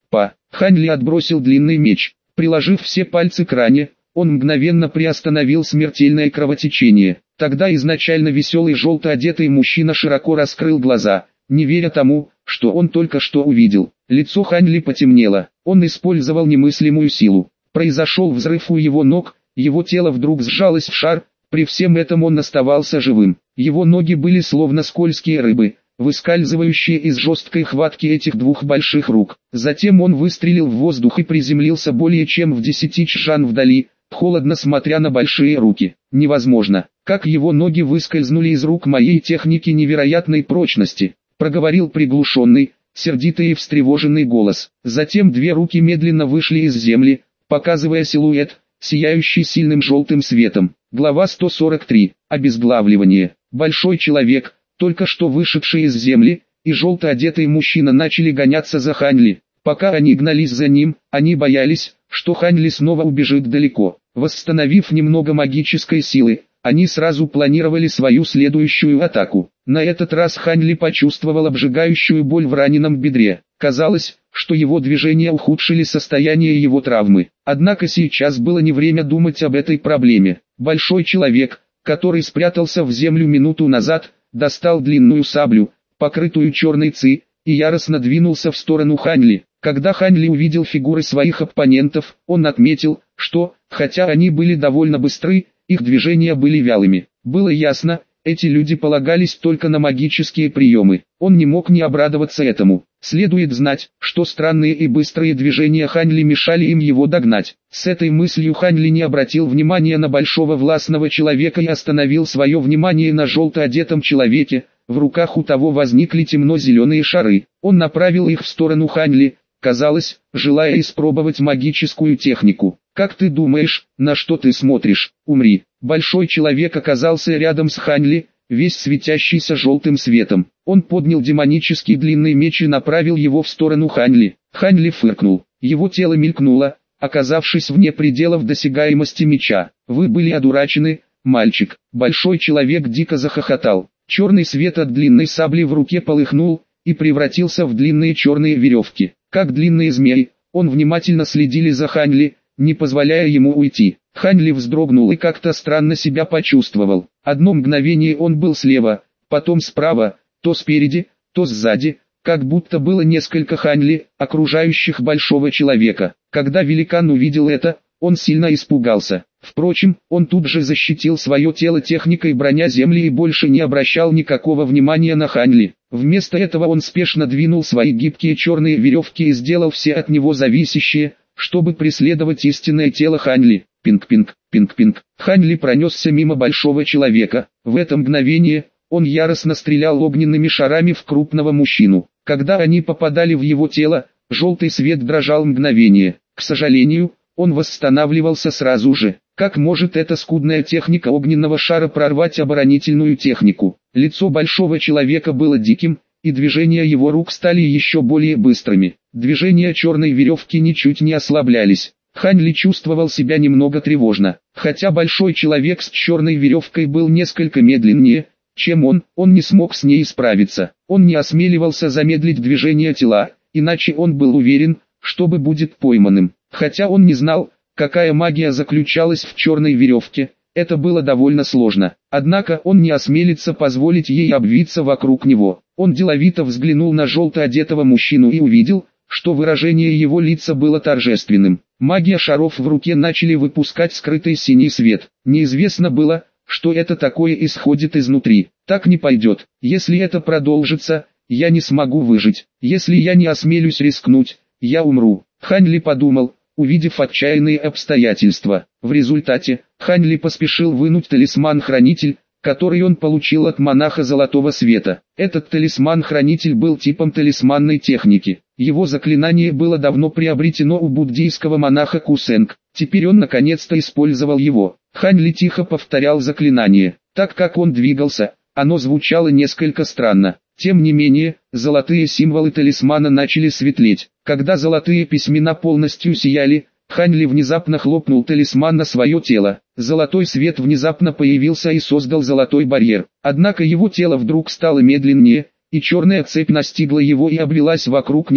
Хань Ли отбросил длинный меч. Приложив все пальцы к ране, он мгновенно приостановил смертельное кровотечение. Тогда изначально веселый желто одетый мужчина широко раскрыл глаза, не веря тому, что он только что увидел. Лицо Хань Ли потемнело, он использовал немыслимую силу. Произошел взрыв у его ног, его тело вдруг сжалось в шар, при всем этом он оставался живым. Его ноги были словно скользкие рыбы, выскальзывающие из жесткой хватки этих двух больших рук. Затем он выстрелил в воздух и приземлился более чем в 10 чжан вдали, холодно смотря на большие руки. Невозможно, как его ноги выскользнули из рук моей техники невероятной прочности, проговорил приглушенный, сердитый и встревоженный голос. Затем две руки медленно вышли из земли, показывая силуэт, сияющий сильным желтым светом. Глава 143. Обезглавливание. Большой человек, только что вышедший из земли, и желто одетый мужчина начали гоняться за Хань Ли. Пока они гнались за ним, они боялись, что Хань Ли снова убежит далеко. Восстановив немного магической силы, они сразу планировали свою следующую атаку. На этот раз Хань Ли почувствовал обжигающую боль в раненом бедре. Казалось, что его движения ухудшили состояние его травмы. Однако сейчас было не время думать об этой проблеме. Большой человек, который спрятался в землю минуту назад, достал длинную саблю, покрытую черной ци, и яростно двинулся в сторону Хань Ли. Когда Хань Ли увидел фигуры своих оппонентов, он отметил, что, хотя они были довольно быстры, их движения были вялыми. Было ясно, эти люди полагались только на магические приемы. Он не мог не обрадоваться этому. Следует знать, что странные и быстрые движения Хань Ли мешали им его догнать. С этой мыслью Хань Ли не обратил внимания на большого властного человека и остановил свое внимание на желто одетом человеке. В руках у того возникли темно-зеленые шары. Он направил их в сторону Хань Ли, казалось, желая испробовать магическую технику. «Как ты думаешь, на что ты смотришь? Умри!» Большой человек оказался рядом с Хань Ли, весь светящийся желтым светом. Он поднял демонический длинный меч и направил его в сторону Хань Ли. Хань Ли фыркнул. Его тело мелькнуло, оказавшись вне пределов досягаемости меча. «Вы были одурачены, мальчик!» Большой человек дико захохотал. Черный свет от длинной сабли в руке полыхнул и превратился в длинные черные веревки. Как длинные змеи, он внимательно следили за Хань Ли, не позволяя ему уйти. Хань Ли вздрогнул и как-то странно себя почувствовал. Одно мгновение он был слева, потом справа, то спереди, то сзади, как будто было несколько Хань Ли, окружающих большого человека. Когда великан увидел это, он сильно испугался. Впрочем, он тут же защитил свое тело техникой броня земли и больше не обращал никакого внимания на Хань Ли. Вместо этого он спешно двинул свои гибкие черные веревки и сделал все от него зависящие, чтобы преследовать истинное тело Хань Ли. Пинг-пинг, пинг-пинг. Хань Ли пронесся мимо большого человека. В это мгновение он яростно стрелял огненными шарами в крупного мужчину. Когда они попадали в его тело, желтый свет дрожал мгновение. К сожалению, он восстанавливался сразу же. Как может эта скудная техника огненного шара прорвать оборонительную технику? Лицо большого человека было диким, и движения его рук стали еще более быстрыми. Движения черной веревки ничуть не ослаблялись. Хань Ли чувствовал себя немного тревожно. Хотя большой человек с черной веревкой был несколько медленнее, чем он не смог с ней справиться. Он не осмеливался замедлить движение тела, иначе он был уверен, что будет пойманным. Хотя он не знал, какая магия заключалась в черной веревке, это было довольно сложно. Однако он не осмелится позволить ей обвиться вокруг него. Он деловито взглянул на желто одетого мужчину и увидел, что выражение его лица было торжественным. Магия шаров в руке начали выпускать скрытый синий свет. Неизвестно было, что это такое исходит изнутри. Так не пойдет. Если это продолжится, я не смогу выжить. Если я не осмелюсь рискнуть, я умру. Хань Ли подумал, увидев отчаянные обстоятельства. В результате, Хань Ли поспешил вынуть талисман-хранитель, который он получил от монаха Золотого Света. Этот талисман-хранитель был типом талисманной техники. Его заклинание было давно приобретено у буддийского монаха Кусенг. Теперь он наконец-то использовал его. Хань Ли тихо повторял заклинание. Так как он двигался, оно звучало несколько странно. Тем не менее, золотые символы талисмана начали светлеть. Когда золотые письмена полностью сияли, Хань Ли внезапно хлопнул талисман на свое тело. Золотой свет внезапно появился и создал золотой барьер. Однако его тело вдруг стало медленнее, и черная цепь настигла его и обвелась вокруг него.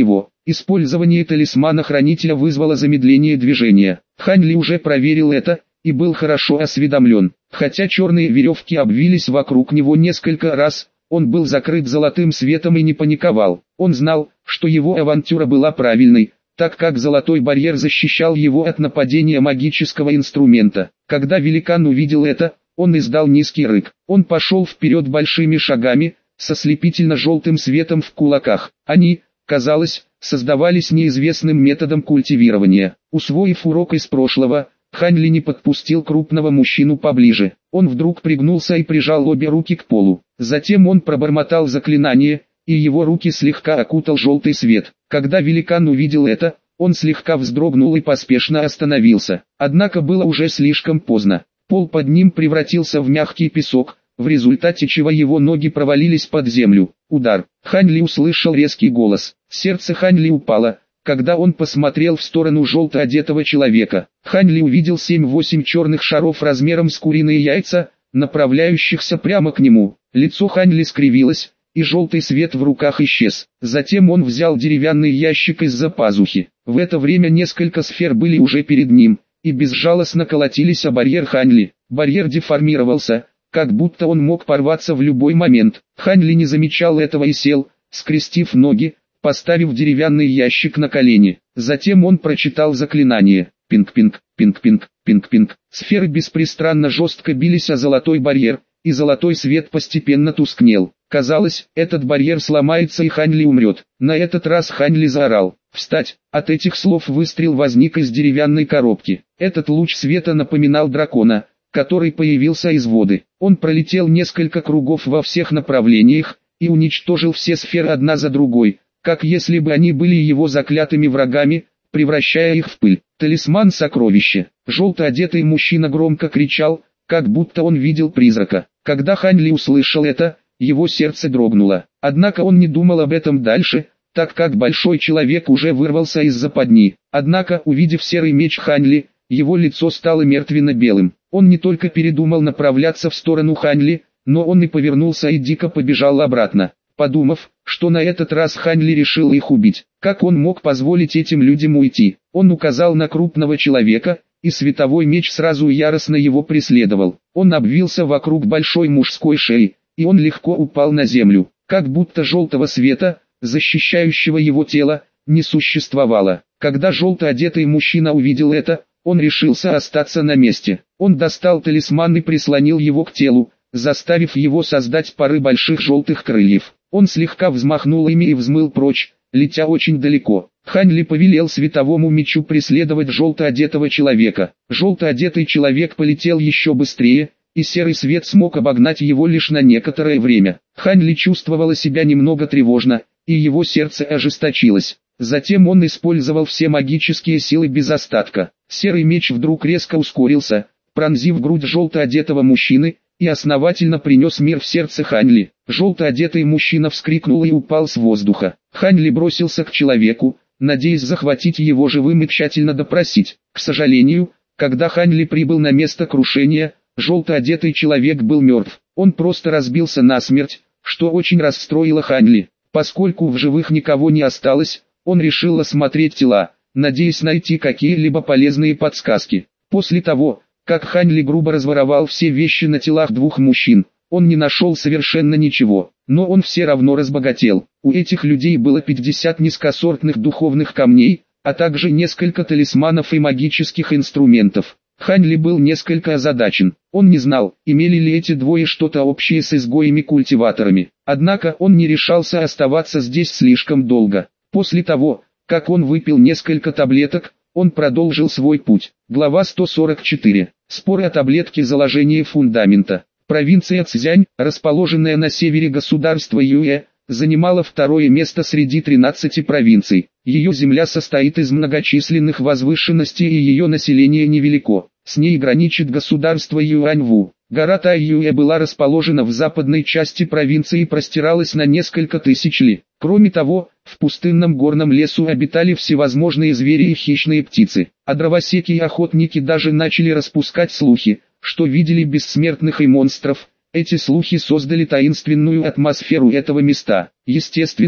Использование талисмана-хранителя вызвало замедление движения. Хань Ли уже проверил это и был хорошо осведомлен. Хотя черные веревки обвились вокруг него несколько раз, он был закрыт золотым светом и не паниковал. Он знал, что его авантюра была правильной, так как золотой барьер защищал его от нападения магического инструмента. Когда великан увидел это, он издал низкий рык. Он пошел вперед большими шагами, со слепительно-желтым светом в кулаках. Они, казалось, создавались неизвестным методом культивирования. Усвоив урок из прошлого, Хань Ли не подпустил крупного мужчину поближе. Он вдруг пригнулся и прижал обе руки к полу. Затем он пробормотал заклинание, и его руки слегка окутал желтый свет. Когда великан увидел это, он слегка вздрогнул и поспешно остановился. Однако было уже слишком поздно. Пол под ним превратился в мягкий песок, в результате чего его ноги провалились под землю. Удар. Хань Ли услышал резкий голос. Сердце Хань Ли упало, когда он посмотрел в сторону желто одетого человека. Хань Ли увидел 7-8 черных шаров размером с куриные яйца, направляющихся прямо к нему. Лицо Хань Ли скривилось, и желтый свет в руках исчез. Затем он взял деревянный ящик из-за пазухи. В это время несколько сфер были уже перед ним, и безжалостно колотились о барьер Хань Ли. Барьер деформировался, как будто он мог порваться в любой момент. Хань Ли не замечал этого и сел, скрестив ноги, поставив деревянный ящик на колени. Затем он прочитал заклинание. Пинг-пинг, пинг-пинг, пинг-пинг. Сферы беспрестанно жестко бились о золотой барьер, и золотой свет постепенно тускнел. Казалось, этот барьер сломается и Хань Ли умрет. На этот раз Хань Ли заорал. «Встать!» От этих слов выстрел возник из деревянной коробки. Этот луч света напоминал дракона, который появился из воды. Он пролетел несколько кругов во всех направлениях, и уничтожил все сферы одна за другой, как если бы они были его заклятыми врагами, превращая их в пыль. Талисман-сокровище. Желто одетый мужчина громко кричал, как будто он видел призрака. Когда Хань Ли услышал это, его сердце дрогнуло. Однако он не думал об этом дальше, так как большой человек уже вырвался из западни. Однако, увидев серый меч Хань Ли, его лицо стало мертвенно-белым. Он не только передумал направляться в сторону Хань Ли, но он и повернулся и дико побежал обратно, подумав, что на этот раз Хань Ли решил их убить. Как он мог позволить этим людям уйти? Он указал на крупного человека, и световой меч сразу яростно его преследовал. Он обвился вокруг большой мужской шеи, и он легко упал на землю, как будто желтого света, защищающего его тело, не существовало. Когда желто одетый мужчина увидел это, он решился остаться на месте. Он достал талисман и прислонил его к телу, заставив его создать пары больших желтых крыльев. Он слегка взмахнул ими и взмыл прочь, летя очень далеко. Хань Ли повелел световому мечу преследовать желто одетого человека. Желто одетый человек полетел еще быстрее, и серый свет смог обогнать его лишь на некоторое время. Хань Ли чувствовала себя немного тревожно, и его сердце ожесточилось. Затем он использовал все магические силы без остатка. Серый меч вдруг резко ускорился, пронзив грудь желто одетого мужчины, и основательно принес мир в сердце Хань Ли. Желто одетый мужчина вскрикнул и упал с воздуха. Хань Ли бросился к человеку, надеясь захватить его живым и тщательно допросить. К сожалению, когда Хань Ли прибыл на место крушения, желто одетый человек был мертв. Он просто разбился насмерть, что очень расстроило Хань Ли. Поскольку в живых никого не осталось, он решил осмотреть тела, надеясь найти какие-либо полезные подсказки. После того, как Хань Ли грубо разворовал все вещи на телах двух мужчин, он не нашел совершенно ничего, но он все равно разбогател. У этих людей было 50 низкосортных духовных камней, а также несколько талисманов и магических инструментов. Хань Ли был несколько озадачен. Он не знал, имели ли эти двое что-то общее с изгоями-культиваторами. Однако он не решался оставаться здесь слишком долго. После того, как он выпил несколько таблеток, он продолжил свой путь. Глава 144. Споры о таблетке заложения фундамента. Провинция Цзянь, расположенная на севере государства Юэ, занимала второе место среди 13 провинций. Ее земля состоит из многочисленных возвышенностей и ее население невелико. С ней граничит государство Юаньву. Гора Тайюэ была расположена в западной части провинции и простиралась на несколько тысяч ли. Кроме того, в пустынном горном лесу обитали всевозможные звери и хищные птицы. А дровосеки и охотники даже начали распускать слухи, что видели бессмертных и монстров. Эти слухи создали таинственную атмосферу этого места. Естественно,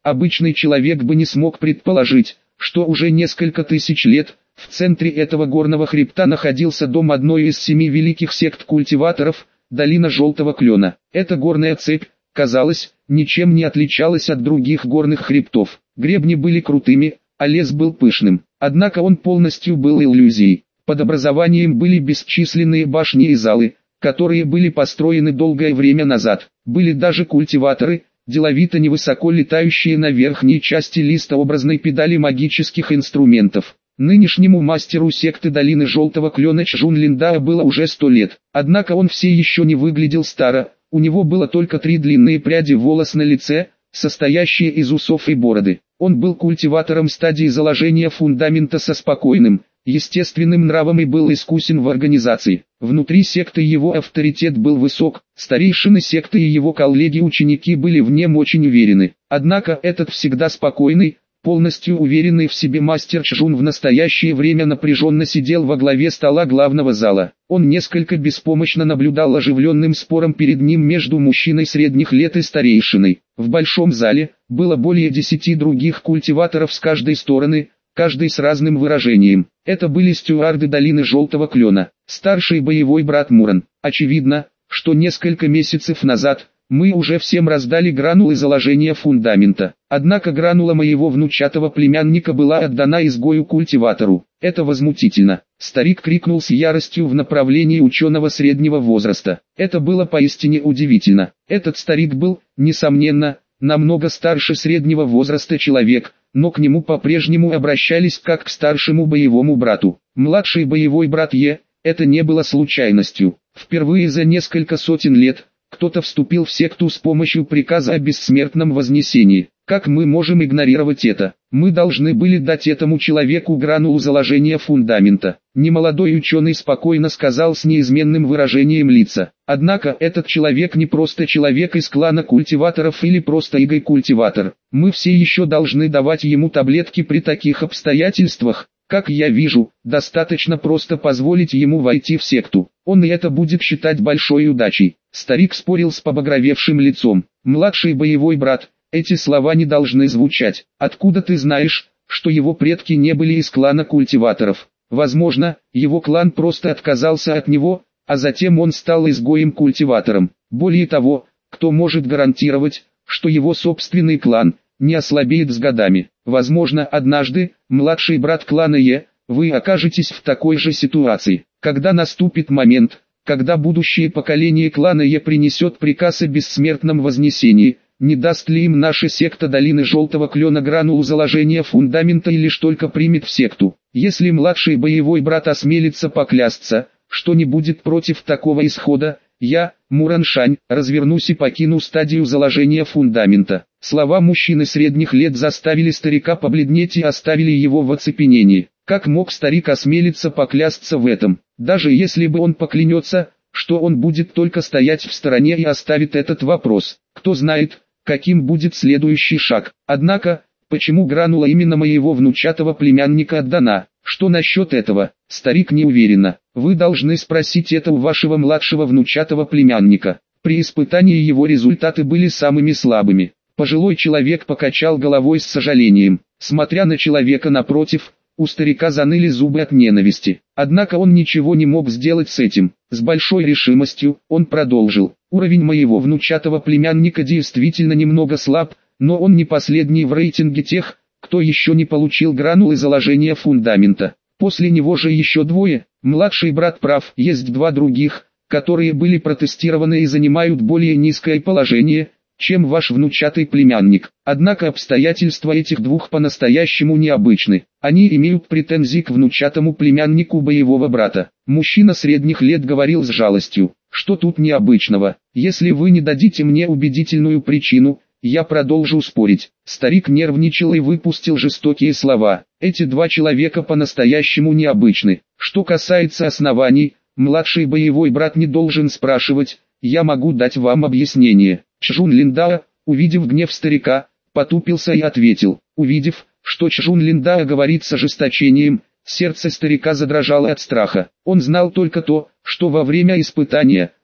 Обычный человек бы не смог предположить, что уже несколько тысяч лет в центре этого горного хребта находился дом одной из 7 великих сект культиваторов, долина Желтого Клена. Эта горная цепь, казалось, ничем не отличалась от других горных хребтов. Гребни были крутыми, а лес был пышным. Однако он полностью был иллюзией. Под образованием были бесчисленные башни и залы, которые были построены долгое время назад. Были даже культиваторы, деловито невысоко летающие на верхней части листообразной педали магических инструментов. Нынешнему мастеру секты долины Желтого Клена Чжун Линдаа было уже 100 лет. Однако он все еще не выглядел старо, у него было только 3 длинные пряди волос на лице, состоящие из усов и бороды. Он был культиватором стадии заложения фундамента со спокойным, естественным нравом и был искусен в организации. Внутри секты его авторитет был высок, старейшины секты и его коллеги-ученики были в нем очень уверены. Однако этот всегда спокойный, полностью уверенный в себе мастер Чжун в настоящее время напряженно сидел во главе стола главного зала. Он несколько беспомощно наблюдал оживленным спором перед ним между мужчиной средних лет и старейшиной. В большом зале было более 10 других культиваторов с каждой стороны, каждый с разным выражением. Это были стюарды долины Желтого Клена, старший боевой брат Муран. Очевидно, что несколько месяцев назад мы уже всем раздали гранулы заложения фундамента. Однако гранула моего внучатого племянника была отдана изгою-культиватору. Это возмутительно. Старик крикнул с яростью в направлении ученого среднего возраста. Это было поистине удивительно. Этот старик был, несомненно, намного старше среднего возраста человек, но к нему по-прежнему обращались как к старшему боевому брату. Младший боевой брат Е, это не было случайностью. Впервые за несколько сотен лет кто-то вступил в секту с помощью приказа о бессмертном вознесении. Как мы можем игнорировать это? Мы должны были дать этому человеку гранулу заложения фундамента. Немолодой ученый спокойно сказал с неизменным выражением лица. Однако этот человек не просто человек из клана культиваторов или просто игой-культиватор. Мы все еще должны давать ему таблетки при таких обстоятельствах. Как я вижу, достаточно просто позволить ему войти в секту. Он и это будет считать большой удачей. Старик спорил с побагровевшим лицом. Младший боевой брат, эти слова не должны звучать. Откуда ты знаешь, что его предки не были из клана культиваторов? Возможно, его клан просто отказался от него, а затем он стал изгоем-культиватором. Более того, кто может гарантировать, что его собственный клан не ослабеет с годами? Возможно, однажды, младший брат клана Е, вы окажетесь в такой же ситуации. Когда наступит момент, когда будущее поколение клана Е принесет приказ о бессмертном вознесении, не даст ли им наша секта долины Желтого Клена гранулу заложения фундамента или лишь только примет в секту? Если младший боевой брат осмелится поклясться, что не будет против такого исхода, я, Мураншань, развернусь и покину стадию заложения фундамента. Слова мужчины средних лет заставили старика побледнеть и оставили его в оцепенении. Как мог старик осмелиться поклясться в этом? Даже если бы он поклянется, что он будет только стоять в стороне и оставит этот вопрос. Кто знает, каким будет следующий шаг. Однако, почему гранула именно моего внучатого племянника отдана? Что насчет этого? Старик неуверенно. Вы должны спросить это у вашего младшего внучатого племянника. При испытании его результаты были самыми слабыми. Пожилой человек покачал головой с сожалением. Смотря на человека напротив, у старика заныли зубы от ненависти. Однако он ничего не мог сделать с этим. С большой решимостью, он продолжил. Уровень моего внучатого племянника действительно немного слаб, но он не последний в рейтинге тех, кто еще не получил гранулы заложения фундамента. После него же еще двое. Младший брат прав, есть 2 других, которые были протестированы и занимают более низкое положение, чем ваш внучатый племянник. Однако обстоятельства этих 2 по-настоящему необычны. Они имеют претензии к внучатому племяннику боевого брата. Мужчина средних лет говорил с жалостью. Что тут необычного? Если вы не дадите мне убедительную причину, я продолжу спорить. Старик нервничал и выпустил жестокие слова. Эти 2 человека по-настоящему необычны. Что касается оснований, младший боевой брат не должен спрашивать, я могу дать вам объяснение. Чжун Линдаа, увидев гнев старика, потупился и ответил. Увидев, что Чжун Линдаа говорит с ожесточением, сердце старика задрожало от страха. Он знал только то, что во время испытания,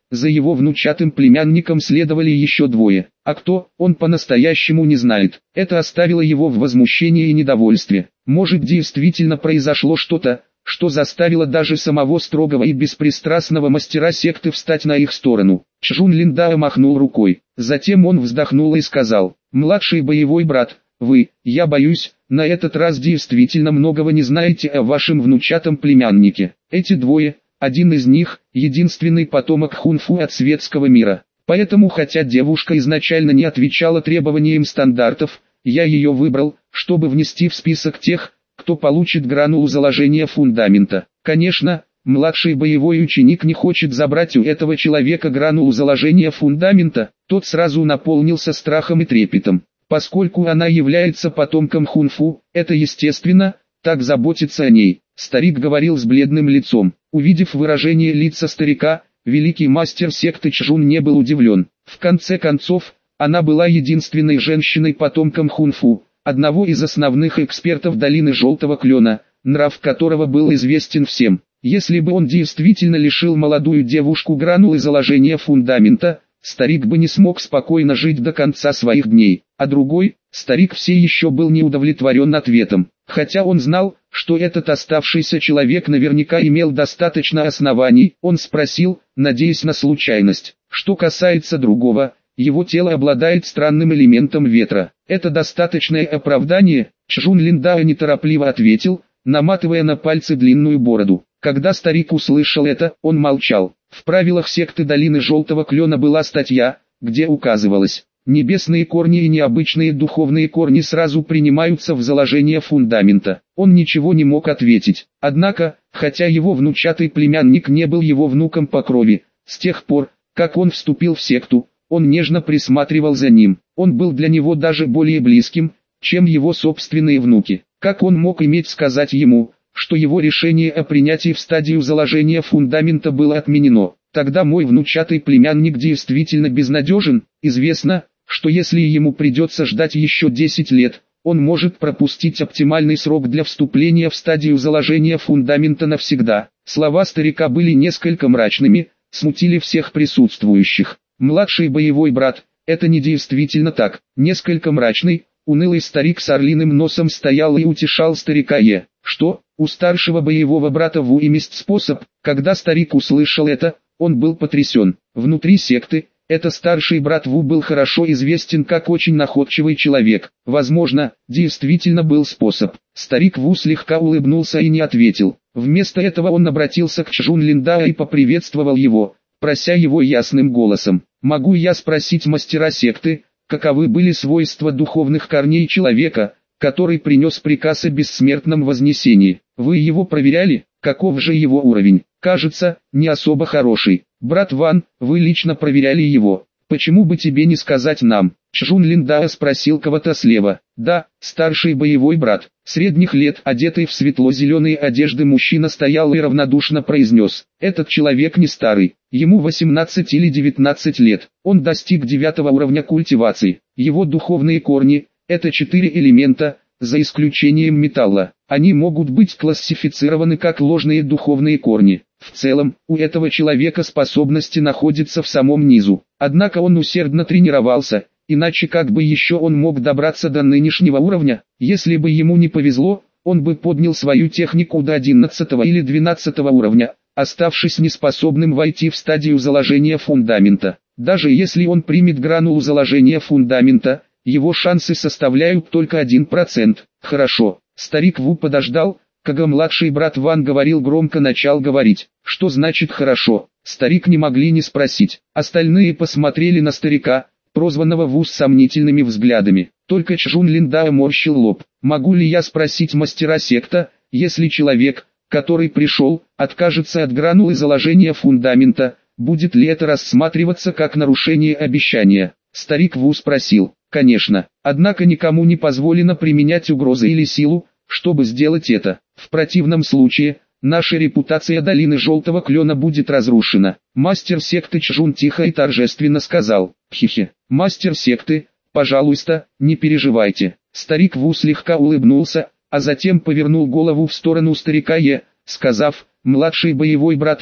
За его внучатым племянником следовали еще двое. А кто, он по-настоящему не знает. Это оставило его в возмущении и недовольстве. Может, действительно произошло что-то, что заставило даже самого строгого и беспристрастного мастера секты встать на их сторону. Чжун Линдао махнул рукой. Затем он вздохнул и сказал: «Младший боевой брат, вы, я боюсь, на этот раз действительно многого не знаете о вашем внучатом племяннике. Эти двое, один из них, единственный потомок хунфу от светского мира. Поэтому, хотя девушка изначально не отвечала требованиям стандартов, я ее выбрал, чтобы внести в список тех, кто получит гранулу заложения фундамента. Конечно, младший боевой ученик не хочет забрать у этого человека гранулу заложения фундамента, тот сразу наполнился страхом и трепетом. Поскольку она является потомком хунфу, это естественно, так заботиться о ней. Старик говорил с бледным лицом. Увидев выражение лица старика, великий мастер секты Чжун не был удивлен. В конце концов, она была единственной женщиной-потомком хунфу, одного из основных экспертов долины Желтого Клена, нрав которого был известен всем. Если бы он действительно лишил молодую девушку гранулы заложения фундамента, старик бы не смог спокойно жить до конца своих дней. А другой, старик все еще был не удовлетворен ответом. Хотя он знал, что этот оставшийся человек наверняка имел достаточно оснований, он спросил, надеясь на случайность. Что касается другого, его тело обладает странным элементом ветра. Это достаточное оправдание, Чжун Линдао неторопливо ответил, наматывая на пальцы длинную бороду. Когда старик услышал это, он молчал. В правилах секты долины Желтого Клена была статья, где указывалось: небесные корни и необычные духовные корни сразу принимаются в заложение фундамента. Он ничего не мог ответить. Однако, хотя его внучатый племянник не был его внуком по крови, с тех пор, как он вступил в секту, он нежно присматривал за ним. Он был для него даже более близким, чем его собственные внуки. Как он мог иметь сказать ему, что его решение о принятии в стадию заложения фундамента было отменено? Тогда мой внучатый племянник действительно безнадежен. Известно, что если ему придется ждать еще 10 лет, он может пропустить оптимальный срок для вступления в стадию заложения фундамента навсегда. Слова старика были несколько мрачными, смутили всех присутствующих. Младший боевой брат, это не действительно так. Несколько мрачный, унылый старик с орлиным носом стоял и утешал старика Е. Что, у старшего боевого брата Ву есть способ? Когда старик услышал это, он был потрясен. Внутри секты, этот старший брат Ву был хорошо известен как очень находчивый человек. Возможно, действительно был способ. Старик Ву слегка улыбнулся и не ответил. Вместо этого он обратился к Чжун Линдао и поприветствовал его, прося его ясным голосом: «Могу я спросить мастера секты, каковы были свойства духовных корней человека, который принес приказ о бессмертном вознесении? Вы его проверяли? Каков же его уровень? Кажется, не особо хороший. Брат Ван, вы лично проверяли его. Почему бы тебе не сказать нам?» Чжун Линдао спросил кого-то слева. «Да, старший боевой брат». Средних лет, одетый в светло-зеленые одежды мужчина стоял и равнодушно произнес: «Этот человек не старый, ему 18 или 19 лет. Он достиг 9 уровня культивации. Его духовные корни – это 4 элемента, за исключением металла. Они могут быть классифицированы как ложные духовные корни. В целом, у этого человека способности находятся в самом низу. Однако он усердно тренировался, иначе как бы еще он мог добраться до нынешнего уровня? Если бы ему не повезло, он бы поднял свою технику до 11 или 12 уровня, оставшись неспособным войти в стадию заложения фундамента. Даже если он примет гранулу заложения фундамента, его шансы составляют только 1%. Хорошо. Старик Ву подождал, когда младший брат Ван говорил громко, начал говорить. Что значит хорошо? Старик не могли не спросить. Остальные посмотрели на старика, прозванного Ву, с сомнительными взглядами. Только Чжун Линдао морщил лоб. Могу ли я спросить мастера секта, если человек, который пришел, откажется от гранулы заложения фундамента, будет ли это рассматриваться как нарушение обещания? Старик Ву спросил. Конечно, однако никому не позволено применять угрозы или силу, чтобы сделать это. В противном случае, наша репутация долины Желтого Клена будет разрушена. Мастер секты Чжун тихо и торжественно сказал. Хе-хе. Мастер секты, пожалуйста, не переживайте. Старик Ву слегка улыбнулся, а затем повернул голову в сторону старика Е, сказав: младший боевой брат Е,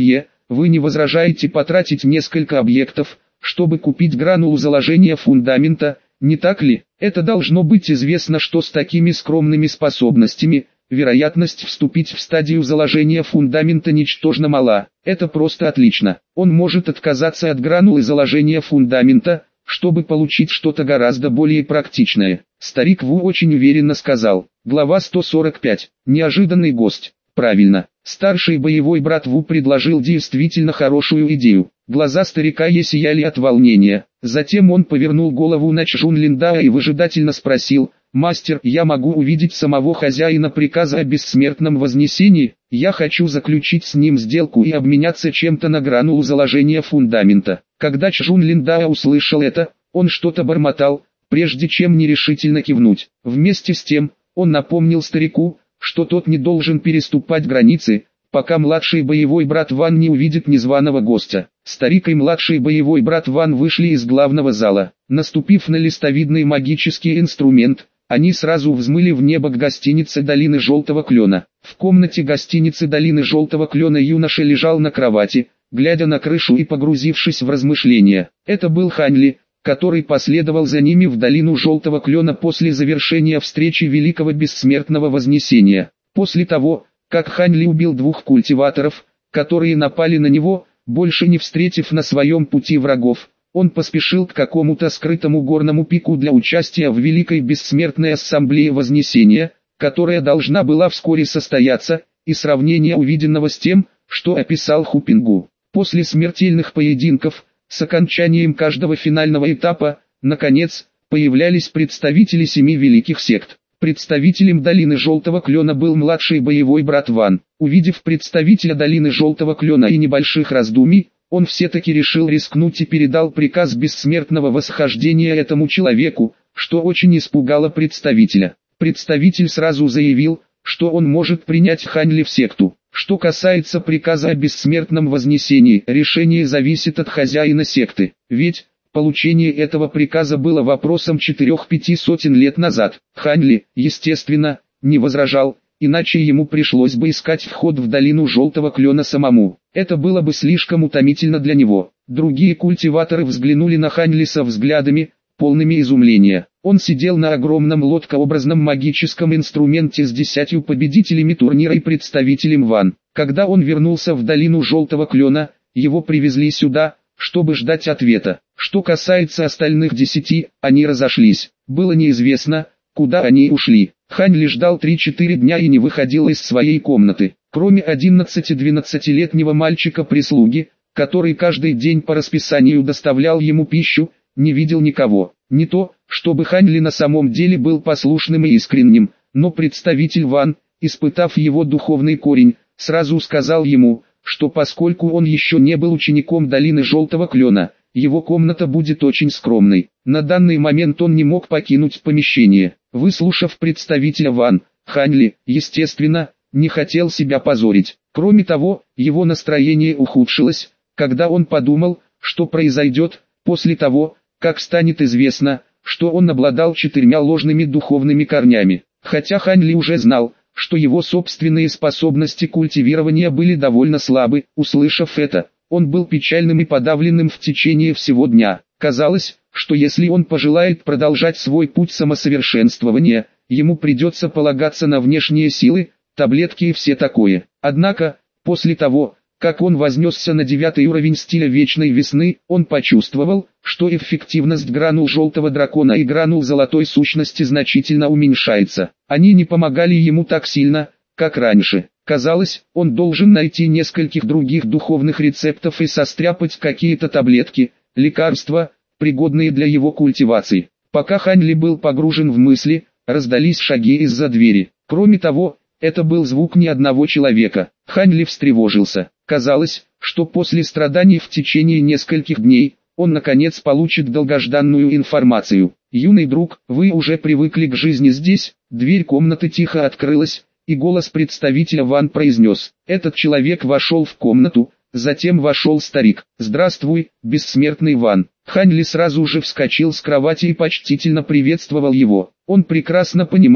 вы не возражаете потратить несколько объектов, чтобы купить гранулу заложения фундамента, не так ли? Это должно быть известно, что с такими скромными способностями, вероятность вступить в стадию заложения фундамента ничтожно мала. Это просто отлично. Он может отказаться от гранулы заложения фундамента, чтобы получить что-то гораздо более практичное. Старик Ву очень уверенно сказал. Глава 145. Неожиданный гость. Правильно. Старший боевой брат Ву предложил действительно хорошую идею. Глаза старика сияли от волнения. Затем он повернул голову на Чжун Линдаа и выжидательно спросил: «Мастер, я могу увидеть самого хозяина приказа о бессмертном вознесении? Я хочу заключить с ним сделку и обменяться чем-то на гранулу заложения фундамента». Когда Чжун Линдаа услышал это, он что-то бормотал, прежде чем нерешительно кивнуть. Вместе с тем, он напомнил старику, что тот не должен переступать границы, пока младший боевой брат Ван не увидит незваного гостя. Старик и младший боевой брат Ван вышли из главного зала. Наступив на листовидный магический инструмент, они сразу взмыли в небо к гостинице Долины Желтого Клена. В комнате гостиницы Долины Желтого Клена юноша лежал на кровати, глядя на крышу и погрузившись в размышления. Это был Хань Ли, который последовал за ними в Долину Желтого Клена после завершения встречи Великого Бессмертного Вознесения. После того, как Хань Ли убил 2 культиваторов, которые напали на него, больше не встретив на своем пути врагов, он поспешил к какому-то скрытому горному пику для участия в Великой Бессмертной Ассамблее Вознесения, которая должна была вскоре состояться, и сравнение увиденного с тем, что описал Ху Пингу. После смертельных поединков, с окончанием каждого финального этапа, наконец, появлялись представители 7 великих сект. Представителем Долины Желтого Клена был младший боевой брат Ван. Увидев представителя Долины Желтого Клена и небольших раздумий, он все-таки решил рискнуть и передал приказ бессмертного восхождения этому человеку, что очень испугало представителя. Представитель сразу заявил, что он может принять Хань Ли в секту. Что касается приказа о бессмертном вознесении, решение зависит от хозяина секты, ведь получение этого приказа было вопросом 4-5 сотен лет назад. Хань Ли, естественно, не возражал, иначе ему пришлось бы искать вход в Долину Желтого Клена самому. Это было бы слишком утомительно для него. Другие культиваторы взглянули на Хань Ли со взглядами, полными изумления. Он сидел на огромном лодкообразном магическом инструменте с 10 победителями турнира и представителем Ван. Когда он вернулся в Долину Желтого Клена, его привезли сюда, чтобы ждать ответа. Что касается остальных 10, они разошлись. Было неизвестно, куда они ушли. Хань Ли ждал 3-4 дня и не выходил из своей комнаты. Кроме 11-12-летнего мальчика-прислуги, который каждый день по расписанию доставлял ему пищу, не видел никого. Не то, чтобы Хань Ли на самом деле был послушным и искренним, но представитель Ван, испытав его духовный корень, сразу сказал ему, что поскольку он еще не был учеником Долины Желтого Клена, его комната будет очень скромной. На данный момент он не мог покинуть помещение. Выслушав представителя Ван, Хань Ли, естественно, не хотел себя позорить. Кроме того, его настроение ухудшилось, когда он подумал, что произойдет после того, как станет известно, что он обладал 4 ложными духовными корнями. Хотя Хань Ли уже знал, что его собственные способности культивирования были довольно слабы, услышав это, он был печальным и подавленным в течение всего дня. Казалось, что если он пожелает продолжать свой путь самосовершенствования, ему придется полагаться на внешние силы, таблетки и все такое. Однако, после того, как он вознесся на 9 уровень стиля Вечной Весны, он почувствовал, что эффективность гранул Желтого Дракона и гранул Золотой Сущности значительно уменьшается. Они не помогали ему так сильно, как раньше. Казалось, он должен найти нескольких других духовных рецептов и состряпать какие-то таблетки, лекарства, пригодные для его культивации. Пока Хань Ли был погружен в мысли, раздались шаги из-за двери. Кроме того, это был звук не одного человека. Хань Ли встревожился. Казалось, что после страданий в течение нескольких дней, он наконец получит долгожданную информацию. «Юный друг, вы уже привыкли к жизни здесь?» Дверь комнаты тихо открылась, и голос представителя Ван произнес. Этот человек вошел в комнату, затем вошел старик. «Здравствуй, бессмертный Ван». Хань Ли сразу же вскочил с кровати и почтительно приветствовал его. Он прекрасно понимал,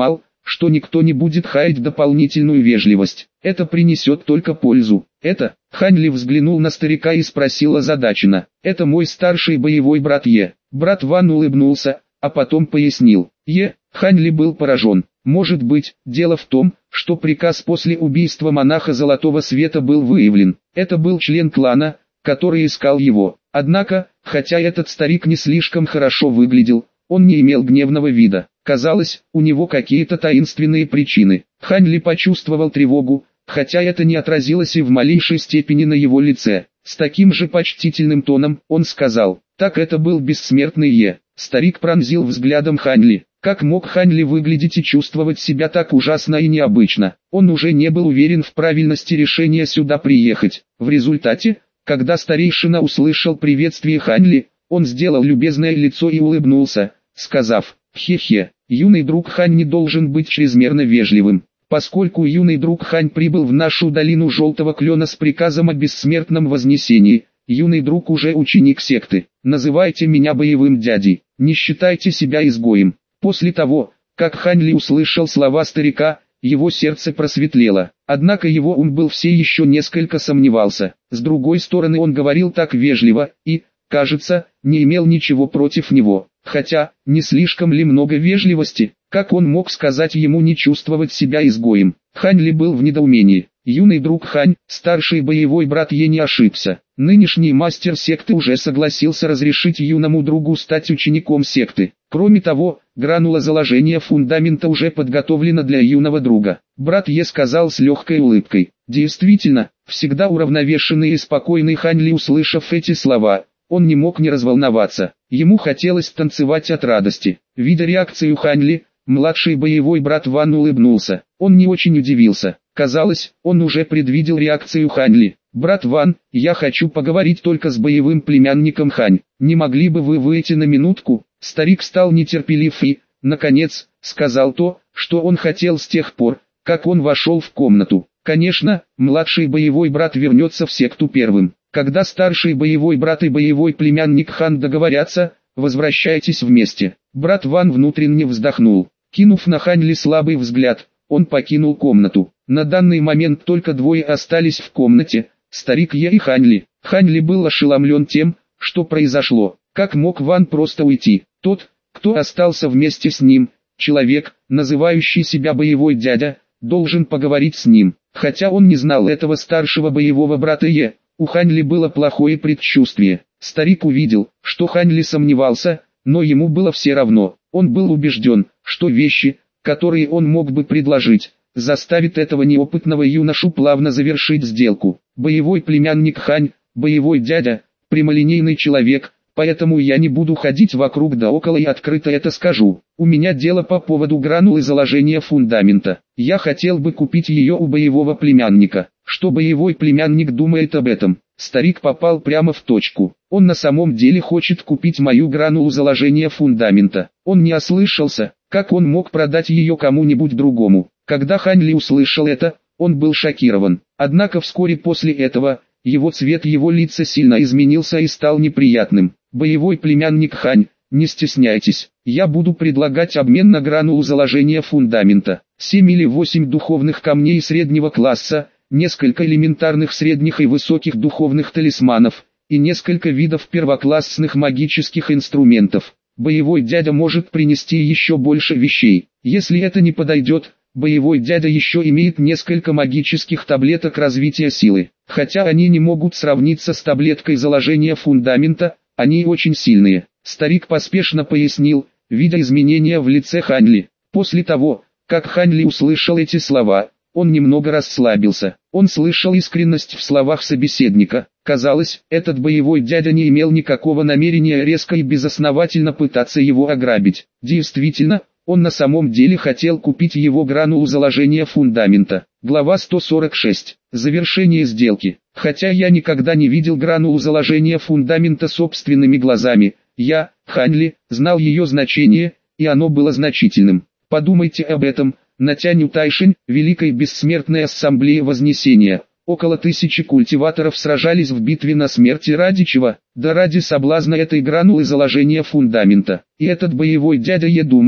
что никто не будет хаять дополнительную вежливость. Это принесет только пользу. Это, Хань Ли взглянул на старика и спросил озадаченно. Это мой старший боевой брат Е. Брат Ван улыбнулся, а потом пояснил. Хань Ли был поражен. Может быть, дело в том, что приказ после убийства монаха Золотого Света был выявлен. Это был член клана, который искал его. Однако, хотя этот старик не слишком хорошо выглядел, он не имел гневного вида. Казалось, у него какие-то таинственные причины. Хань Ли почувствовал тревогу, хотя это не отразилось и в малейшей степени на его лице. С таким же почтительным тоном он сказал: «Так это был бессмертный Е». Старик пронзил взглядом Хань Ли. Как мог Хань Ли выглядеть и чувствовать себя так ужасно и необычно? Он уже не был уверен в правильности решения сюда приехать. В результате, когда старейшина услышал приветствие Хань Ли, он сделал любезное лицо и улыбнулся, сказав: «Хе-хе, юный друг Хань не должен быть чрезмерно вежливым. Поскольку юный друг Хань прибыл в нашу долину Желтого Клена с приказом о бессмертном вознесении, юный друг уже ученик секты. Называйте меня боевым дядей, не считайте себя изгоем». После того, как Хань Ли услышал слова старика, его сердце просветлело. Однако его ум был все еще несколько сомневался. С другой стороны, он говорил так вежливо и, кажется, не имел ничего против него. Хотя, не слишком ли много вежливости? Как он мог сказать ему не чувствовать себя изгоем? Хань Ли был в недоумении. Юный друг Хань, старший боевой брат Е, не ошибся. Нынешний мастер секты уже согласился разрешить юному другу стать учеником секты. Кроме того, гранула заложения фундамента уже подготовлена для юного друга. Брат Е сказал с легкой улыбкой. Действительно, всегда уравновешенный и спокойный Хань Ли, услышав эти слова, он не мог не разволноваться. Ему хотелось танцевать от радости. Видя реакцию Хань Ли, младший боевой брат Ван улыбнулся. Он не очень удивился. Казалось, он уже предвидел реакцию Хань Ли. «Брат Ван, я хочу поговорить только с боевым племянником Хань. Не могли бы вы выйти на минутку?» Старик стал нетерпелив и, наконец, сказал то, что он хотел с тех пор, как он вошел в комнату. Конечно, младший боевой брат вернется в секту первым. Когда старший боевой брат и боевой племянник Хан договорятся, возвращайтесь вместе. Брат Ван внутренне вздохнул. Кинув на Хань Ли слабый взгляд, он покинул комнату. На данный момент только двое остались в комнате, старик Е и Хань Ли. Хань Ли был ошеломлен тем, что произошло. Как мог Ван просто уйти? Тот, кто остался вместе с ним, человек, называющий себя боевой дядя, должен поговорить с ним. Хотя он не знал этого старшего боевого брата Е, у Хань Ли было плохое предчувствие. Старик увидел, что Хань Ли сомневался, но ему было все равно. Он был убежден, что вещи, которые он мог бы предложить, заставит этого неопытного юношу плавно завершить сделку. Боевой племянник Хань, боевой дядя, прямолинейный человек, поэтому я не буду ходить вокруг да около и открыто это скажу. У меня дело по поводу гранулы заложения фундамента. Я хотел бы купить ее у боевого племянника. Что боевой племянник думает об этом? Старик попал прямо в точку. Он на самом деле хочет купить мою гранулу заложения фундамента. Он не ослышался, как он мог продать ее кому-нибудь другому. Когда Хань Ли услышал это, он был шокирован. Однако вскоре после этого, цвет его лица сильно изменился и стал неприятным. Боевой племянник Хань, не стесняйтесь, я буду предлагать обмен на гранулу заложения фундамента. 7 или 8 духовных камней среднего класса, несколько элементарных средних и высоких духовных талисманов, и несколько видов первоклассных магических инструментов. Боевой дядя может принести еще больше вещей. Если это не подойдет, боевой дядя еще имеет несколько магических таблеток развития силы. Хотя они не могут сравниться с таблеткой заложения фундамента, они очень сильные. Старик поспешно пояснил, видя изменения в лице Хань Ли. После того, как Хань Ли услышал эти слова, он немного расслабился. Он слышал искренность в словах собеседника. Казалось, этот боевой дядя не имел никакого намерения резко и безосновательно пытаться его ограбить. Действительно, он на самом деле хотел купить его гранулу заложения фундамента. Глава 146. Завершение сделки. Хотя я никогда не видел гранулу заложения фундамента собственными глазами, я, Хань Ли, знал ее значение, и оно было значительным. Подумайте об этом. На Тянь Тайшень, Великой Бессмертной Ассамблеи Вознесения, около 1000 культиваторов сражались в битве на смерть и ради чего? Да ради соблазна этой гранулы заложения фундамента. И этот боевой дядя Е думает,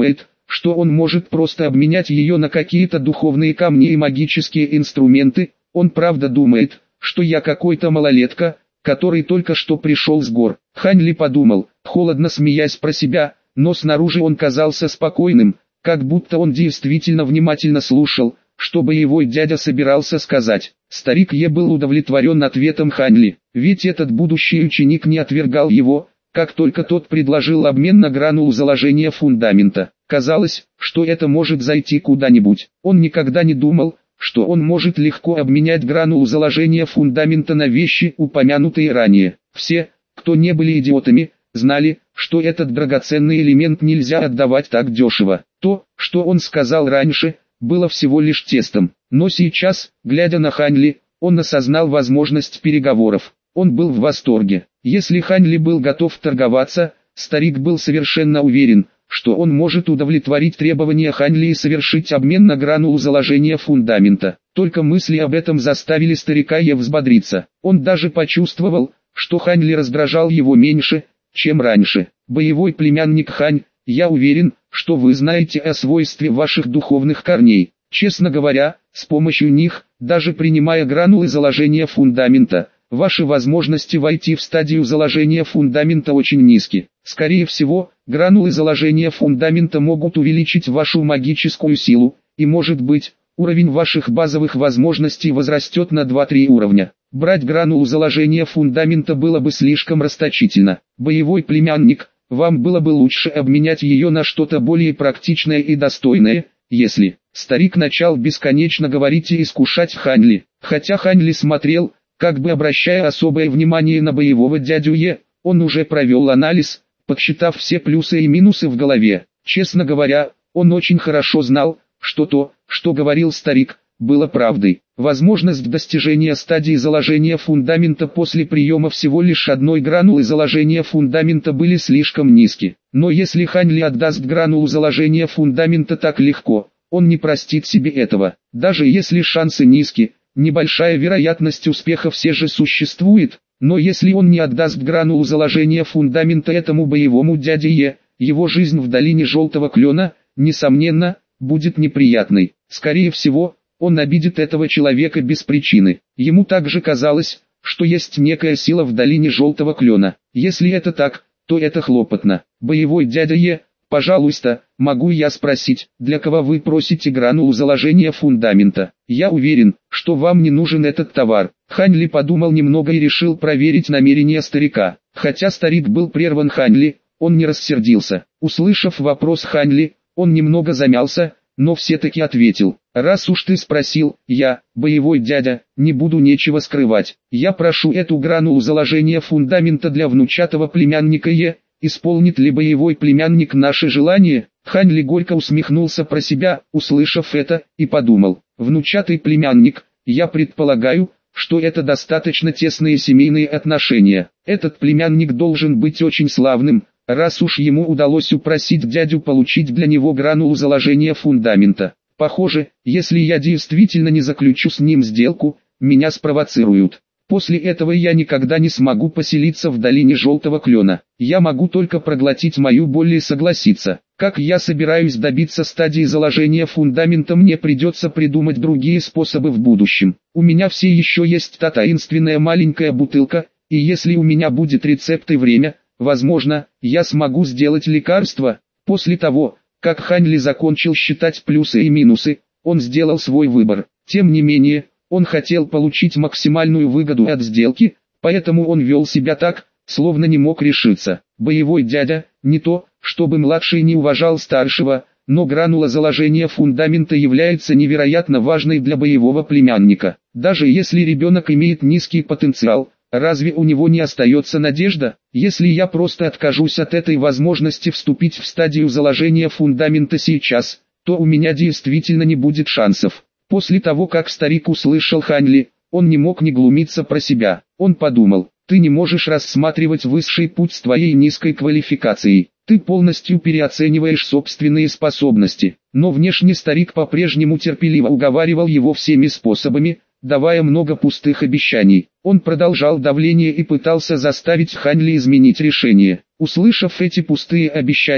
что он может просто обменять ее на какие-то духовные камни и магические инструменты. Он правда думает, что я какой-то малолетка, который только что пришел с гор. Хань Ли подумал, холодно смеясь про себя, но снаружи он казался спокойным, как будто он действительно внимательно слушал, что боевой дядя собирался сказать. Старик Е был удовлетворен ответом Хань Ли, ведь этот будущий ученик не отвергал его, как только тот предложил обмен на гранулу заложения фундамента. Казалось, что это может зайти куда-нибудь. Он никогда не думал, что он может легко обменять гранулу заложения фундамента на вещи, упомянутые ранее. Все, кто не были идиотами, знали, что этот драгоценный элемент нельзя отдавать так дешево. То, что он сказал раньше, было всего лишь тестом. Но сейчас, глядя на Хань Ли, он осознал возможность переговоров. Он был в восторге. Если Хань Ли был готов торговаться, старик был совершенно уверен, что он может удовлетворить требования Хань Ли и совершить обмен на гранулу заложения фундамента. Только мысли об этом заставили старика Е взбодриться. Он даже почувствовал, что Хань Ли раздражал его меньше, чем раньше. Боевой племянник Хань, я уверен, что вы знаете о свойстве ваших духовных корней. Честно говоря, с помощью них, даже принимая гранулы заложения фундамента, ваши возможности войти в стадию заложения фундамента очень низки. Скорее всего, гранулы заложения фундамента могут увеличить вашу магическую силу, и может быть, уровень ваших базовых возможностей возрастет на 2-3 уровня. Брать гранулу заложения фундамента было бы слишком расточительно. Боевой племянник, вам было бы лучше обменять ее на что-то более практичное и достойное, если... Старик начал бесконечно говорить и искушать Хань Ли. Хотя Хань Ли смотрел, как бы обращая особое внимание на боевого дядю Е, он уже провел анализ, подсчитав все плюсы и минусы в голове. Честно говоря, он очень хорошо знал, что то, что говорил старик, было правдой. Возможность достижения стадии заложения фундамента после приема всего лишь одной гранулы заложения фундамента были слишком низки. Но если Хань Ли отдаст гранулу заложения фундамента так легко, он не простит себе этого. Даже если шансы низки, небольшая вероятность успеха все же существует, но если он не отдаст гранулу заложения фундамента этому боевому дяде Е, его жизнь в долине Желтого Клена, несомненно, будет неприятной. Скорее всего, он обидит этого человека без причины. Ему также казалось, что есть некая сила в долине Желтого Клена. Если это так, то это хлопотно. Боевой дядя Е, пожалуйста, могу я спросить, для кого вы просите гранулу заложения фундамента? Я уверен, что вам не нужен этот товар. Хань Ли подумал немного и решил проверить намерения старика. Хотя старик был прерван Хань Ли, он не рассердился. Услышав вопрос Хань Ли, он немного замялся, но все-таки ответил. Раз уж ты спросил, я, боевой дядя, не буду нечего скрывать. Я прошу эту гранулу заложения фундамента для внучатого племянника Е. Исполнит ли боевой племянник наше желание? Хань Ли горько усмехнулся про себя, услышав это, и подумал. Внучатый племянник, я предполагаю, что это достаточно тесные семейные отношения. Этот племянник должен быть очень славным, раз уж ему удалось упросить дядю получить для него гранулу заложения фундамента. Похоже, если я действительно не заключу с ним сделку, меня спровоцируют. После этого я никогда не смогу поселиться в долине Желтого Клена. Я могу только проглотить мою боль и согласиться. Как я собираюсь добиться стадии заложения фундамента, мне придется придумать другие способы в будущем. У меня все еще есть та таинственная маленькая бутылка, и если у меня будет рецепт и время, возможно, я смогу сделать лекарство. После того, как Хань Ли закончил считать плюсы и минусы, он сделал свой выбор. Тем не менее, он хотел получить максимальную выгоду от сделки, поэтому он вел себя так, словно не мог решиться. Боевой дядя, не то, чтобы младший не уважал старшего, но гранула заложения фундамента является невероятно важной для боевого племянника. Даже если ребенок имеет низкий потенциал, разве у него не остается надежда? Если я просто откажусь от этой возможности вступить в стадию заложения фундамента сейчас, то у меня действительно не будет шансов. После того, как старик услышал Хань Ли, он не мог не глумиться про себя. Он подумал, ты не можешь рассматривать высший путь с твоей низкой квалификацией. Ты полностью переоцениваешь собственные способности. Но внешне старик по-прежнему терпеливо уговаривал его всеми способами, давая много пустых обещаний. Он продолжал давление и пытался заставить Хань Ли изменить решение. Услышав эти пустые обещания,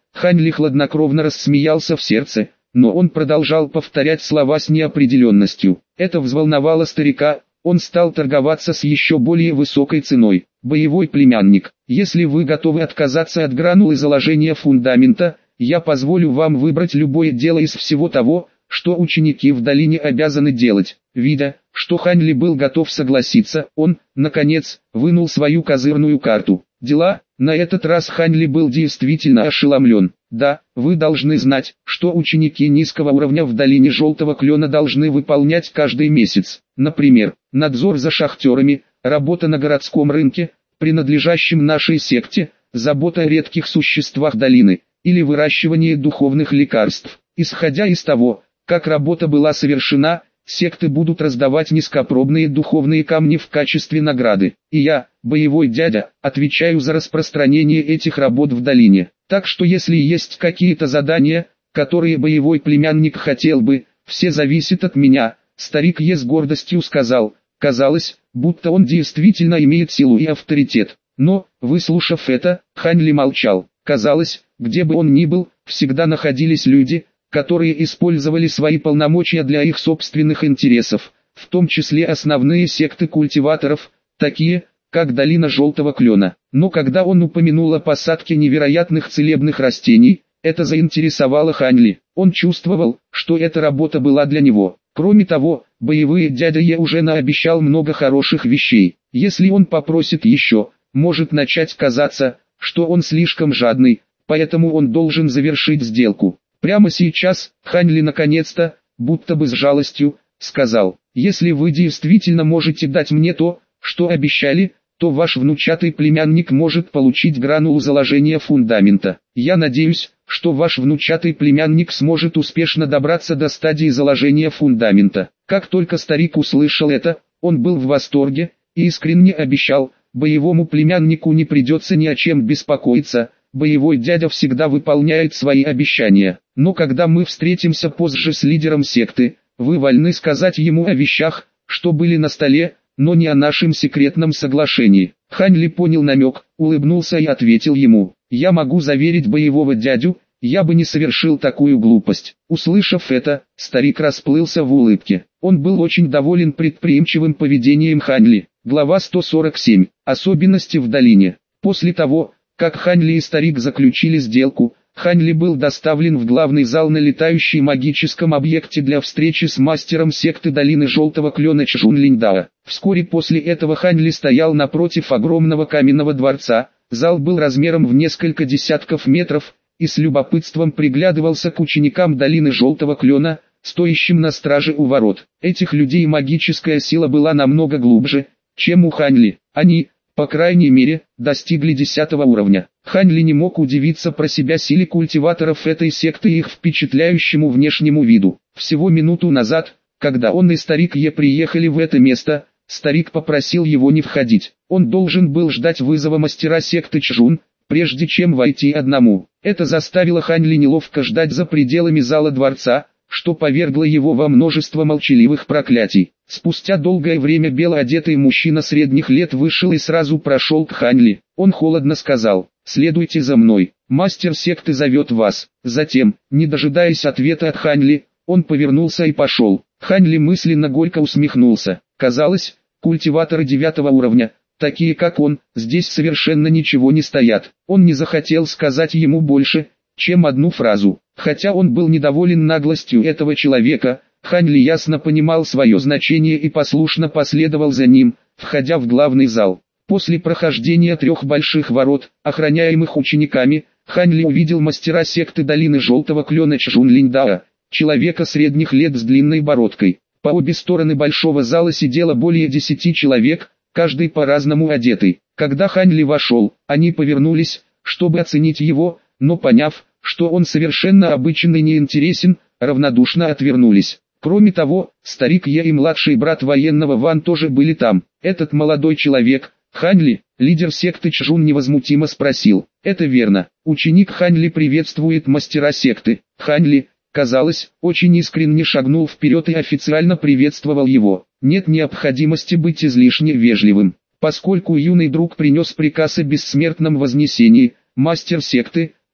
Хань Ли хладнокровно рассмеялся в сердце, но он продолжал повторять слова с неопределенностью. Это взволновало старика, он стал торговаться с еще более высокой ценой. Боевой племянник, если вы готовы отказаться от гранулы заложения фундамента, я позволю вам выбрать любое дело из всего того, что ученики в долине обязаны делать. Видя, что Хань Ли был готов согласиться, он, наконец, вынул свою козырную карту. Дела, на этот раз Хань Ли был действительно ошеломлен. Да, вы должны знать, что ученики низкого уровня в долине Желтого Клена должны выполнять каждый месяц. Например, надзор за шахтерами, работа на городском рынке, принадлежащем нашей секте, забота о редких существах долины, или выращивание духовных лекарств. Исходя из того, как работа была совершена, секты будут раздавать низкопробные духовные камни в качестве награды. И я, боевой дядя, отвечаю за распространение этих работ в долине. Так что если есть какие-то задания, которые боевой племянник хотел бы, все зависит от меня, старик Е с гордостью сказал. Казалось, будто он действительно имеет силу и авторитет. Но, выслушав это, Хань Ли молчал. Казалось, где бы он ни был, всегда находились люди, которые использовали свои полномочия для их собственных интересов, в том числе основные секты культиваторов, такие, как Долина Желтого Клена. Но когда он упомянул о посадке невероятных целебных растений, это заинтересовало Хань Ли. Он чувствовал, что эта работа была для него. Кроме того, боевой дядя Е уже наобещал много хороших вещей. Если он попросит еще, может начать казаться, что он слишком жадный, поэтому он должен завершить сделку. Прямо сейчас, Хань Ли наконец-то, будто бы с жалостью, сказал: «Если вы действительно можете дать мне то, что обещали, то ваш внучатый племянник может получить гранулу заложения фундамента. Я надеюсь, что ваш внучатый племянник сможет успешно добраться до стадии заложения фундамента». Как только старик услышал это, он был в восторге, и искренне обещал, боевому племяннику не придется ни о чем беспокоиться. Боевой дядя всегда выполняет свои обещания. Но когда мы встретимся позже с лидером секты, вы вольны сказать ему о вещах, что были на столе, но не о нашем секретном соглашении. Хань Ли понял намек, улыбнулся и ответил ему: «Я могу заверить боевого дядю, я бы не совершил такую глупость». Услышав это, старик расплылся в улыбке. Он был очень доволен предприимчивым поведением Хань Ли. Глава 147. Особенности в долине. После того, как Хань Ли и старик заключили сделку, Хань Ли был доставлен в главный зал на летающем магическом объекте для встречи с мастером секты долины Желтого Клена Чжун Линьдао. Вскоре после этого Хань Ли стоял напротив огромного каменного дворца. Зал был размером в несколько десятков метров, и с любопытством приглядывался к ученикам долины Желтого Клена, стоящим на страже у ворот. Этих людей магическая сила была намного глубже, чем у Хань Ли. Они, по крайней мере, достигли 10 уровня. Хань Ли не мог удивиться про себя силе культиваторов этой секты и их впечатляющему внешнему виду. Всего минуту назад, когда он и старик Е приехали в это место, старик попросил его не входить. Он должен был ждать вызова мастера секты Чжун, прежде чем войти одному. Это заставило Хань Ли неловко ждать за пределами зала дворца, что повергло его во множество молчаливых проклятий. Спустя долгое время белоодетый мужчина средних лет вышел и сразу прошел к Хань Ли. Он холодно сказал: «Следуйте за мной, мастер секты зовет вас». Затем, не дожидаясь ответа от Хань Ли, он повернулся и пошел. Хань Ли мысленно горько усмехнулся. Казалось, культиваторы 9 уровня, такие как он, здесь совершенно ничего не стоят. Он не захотел сказать ему больше, чем одну фразу. Хотя он был недоволен наглостью этого человека, Хань Ли ясно понимал свое значение и послушно последовал за ним, входя в главный зал. После прохождения 3 больших ворот, охраняемых учениками, Хань Ли увидел мастера секты долины Желтого Клена Чжун Линьдао, человека средних лет с длинной бородкой. По обе стороны большого зала сидело более 10 человек, каждый по-разному одетый. Когда Хань Ли вошел, они повернулись, чтобы оценить его, но поняв, что он совершенно обычный и неинтересен, равнодушно отвернулись. Кроме того, старик Е и младший брат военного Ван тоже были там. Этот молодой человек, Хань Ли, лидер секты Чжун, невозмутимо спросил: «Это верно, ученик Хань Ли приветствует мастера секты». Хань Ли, казалось, очень искренне шагнул вперед и официально приветствовал его. Нет необходимости быть излишне вежливым, поскольку юный друг принес приказ о бессмертном вознесении. Мастер секты,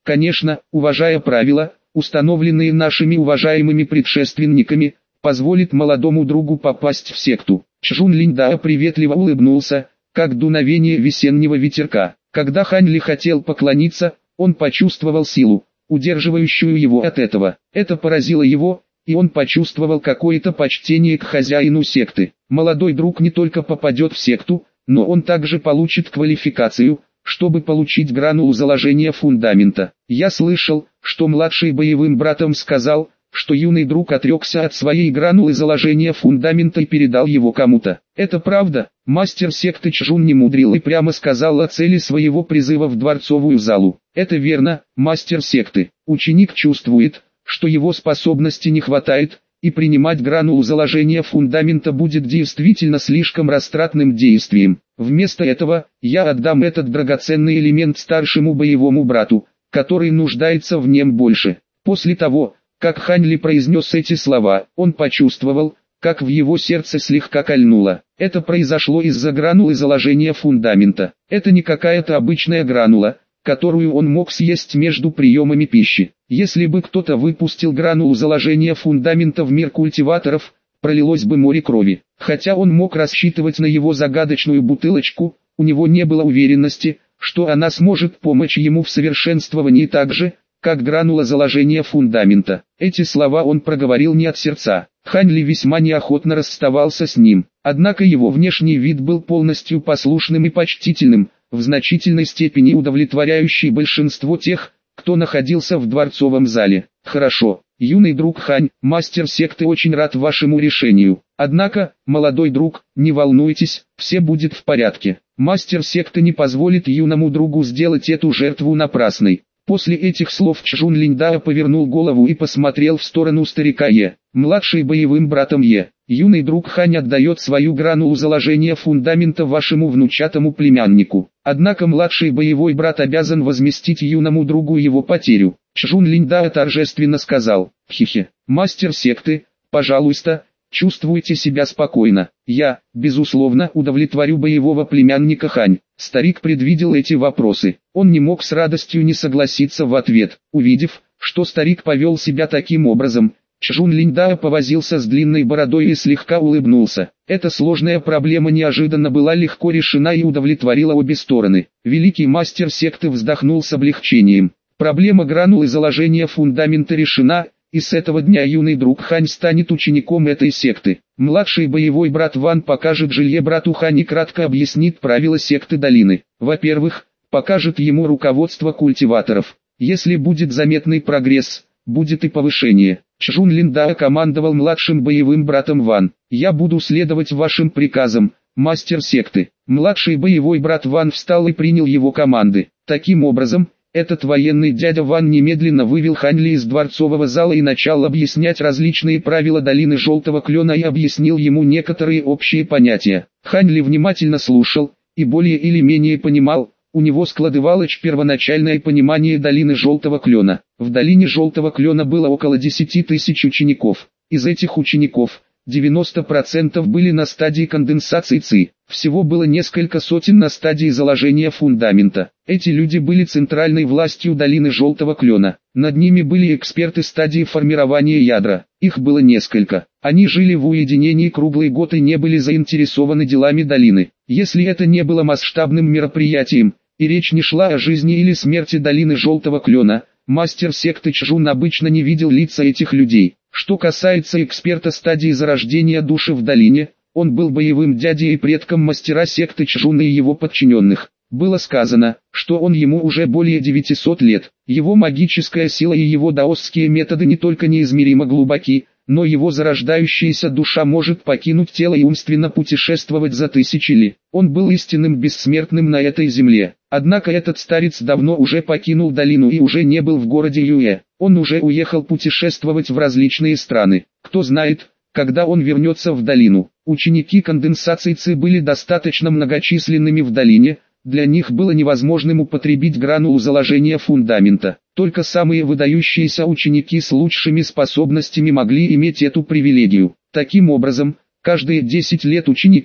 конечно, уважая правила, установленные нашими уважаемыми предшественниками, позволит молодому другу попасть в секту. Чжун Линьдао приветливо улыбнулся, как дуновение весеннего ветерка. Когда Хань Ли хотел поклониться, он почувствовал силу, удерживающую его от этого. Это поразило его, и он почувствовал какое-то почтение к хозяину секты. Молодой друг не только попадет в секту, но он также получит квалификацию, чтобы получить гранулу заложения фундамента. Я слышал, что младший боевым братом сказал, что юный друг отрекся от своей гранулы заложения фундамента и передал его кому-то. Это правда? Мастер секты Чжун не мудрил и прямо сказал о цели своего призыва в дворцовую залу. Это верно, мастер секты. Ученик чувствует, что его способности не хватает, и принимать гранулу заложения фундамента будет действительно слишком растратным действием. Вместо этого, я отдам этот драгоценный элемент старшему боевому брату, который нуждается в нем больше. После того, как Хань Ли произнес эти слова, он почувствовал, как в его сердце слегка кольнуло. Это произошло из-за гранулы заложения фундамента. Это не какая-то обычная гранула, которую он мог съесть между приемами пищи. Если бы кто-то выпустил гранулу заложения фундамента в мир культиваторов, пролилось бы море крови. Хотя он мог рассчитывать на его загадочную бутылочку, у него не было уверенности, что она сможет помочь ему в совершенствовании так же, как гранула заложения фундамента. Эти слова он проговорил не от сердца. Хань Ли весьма неохотно расставался с ним. Однако его внешний вид был полностью послушным и почтительным, в значительной степени удовлетворяющий большинство тех, кто находился в дворцовом зале. Хорошо, юный друг Хань, мастер секты очень рад вашему решению. Однако, молодой друг, не волнуйтесь, все будет в порядке. Мастер секты не позволит юному другу сделать эту жертву напрасной. После этих слов Чжун Линьдао повернул голову и посмотрел в сторону старика Е, младший боевым братом Е. Юный друг Хань отдает свою гранулу заложения фундамента вашему внучатому племяннику. Однако младший боевой брат обязан возместить юному другу его потерю. Чжун Линьдао торжественно сказал: «Хе-хе, мастер секты, пожалуйста, чувствуйте себя спокойно. Я, безусловно, удовлетворю боевого племянника Хань». Старик предвидел эти вопросы. Он не мог с радостью не согласиться в ответ. Увидев, что старик повел себя таким образом, Чжун Линьдао повозился с длинной бородой и слегка улыбнулся. Эта сложная проблема неожиданно была легко решена и удовлетворила обе стороны. Великий мастер секты вздохнул с облегчением. Проблема гранулы заложения фундамента решена, и с этого дня юный друг Хань станет учеником этой секты. Младший боевой брат Ван покажет жилье брату Хань и кратко объяснит правила секты долины. Во-первых, покажет ему руководство культиваторов. Если будет заметный прогресс, будет и повышение. Чжун Линьдао командовал младшим боевым братом Ван. «Я буду следовать вашим приказам, мастер секты». Младший боевой брат Ван встал и принял его команды. Таким образом, этот военный дядя Ван немедленно вывел Хань Ли из дворцового зала и начал объяснять различные правила долины Желтого Клена и объяснил ему некоторые общие понятия. Хань Ли внимательно слушал, и более или менее понимал, у него складывалось первоначальное понимание долины Желтого Клена. В долине Желтого Клена было около 10 тысяч учеников. Из этих учеников, 90% были на стадии конденсации ЦИ. Всего было несколько сотен на стадии заложения фундамента. Эти люди были центральной властью долины Желтого Клена. Над ними были эксперты стадии формирования ядра. Их было несколько. Они жили в уединении круглый год и не были заинтересованы делами долины. Если это не было масштабным мероприятием, и речь не шла о жизни или смерти долины Желтого Клена, мастер секты Чжун обычно не видел лица этих людей. Что касается эксперта стадии зарождения души в долине, он был боевым дядей и предком мастера секты Чжуна и его подчиненных. Было сказано, что он ему уже более 900 лет. Его магическая сила и его даосские методы не только неизмеримо глубоки, но его зарождающаяся душа может покинуть тело и умственно путешествовать за тысячи лет. Он был истинным бессмертным на этой земле. Однако этот старец давно уже покинул долину и уже не был в городе Юэ. Он уже уехал путешествовать в различные страны. Кто знает, когда он вернется в долину. Ученики конденсации ЦИ были достаточно многочисленными в долине, для них было невозможным употребить гранулу заложения фундамента. Только самые выдающиеся ученики с лучшими способностями могли иметь эту привилегию. Таким образом, каждые 10 лет ученики,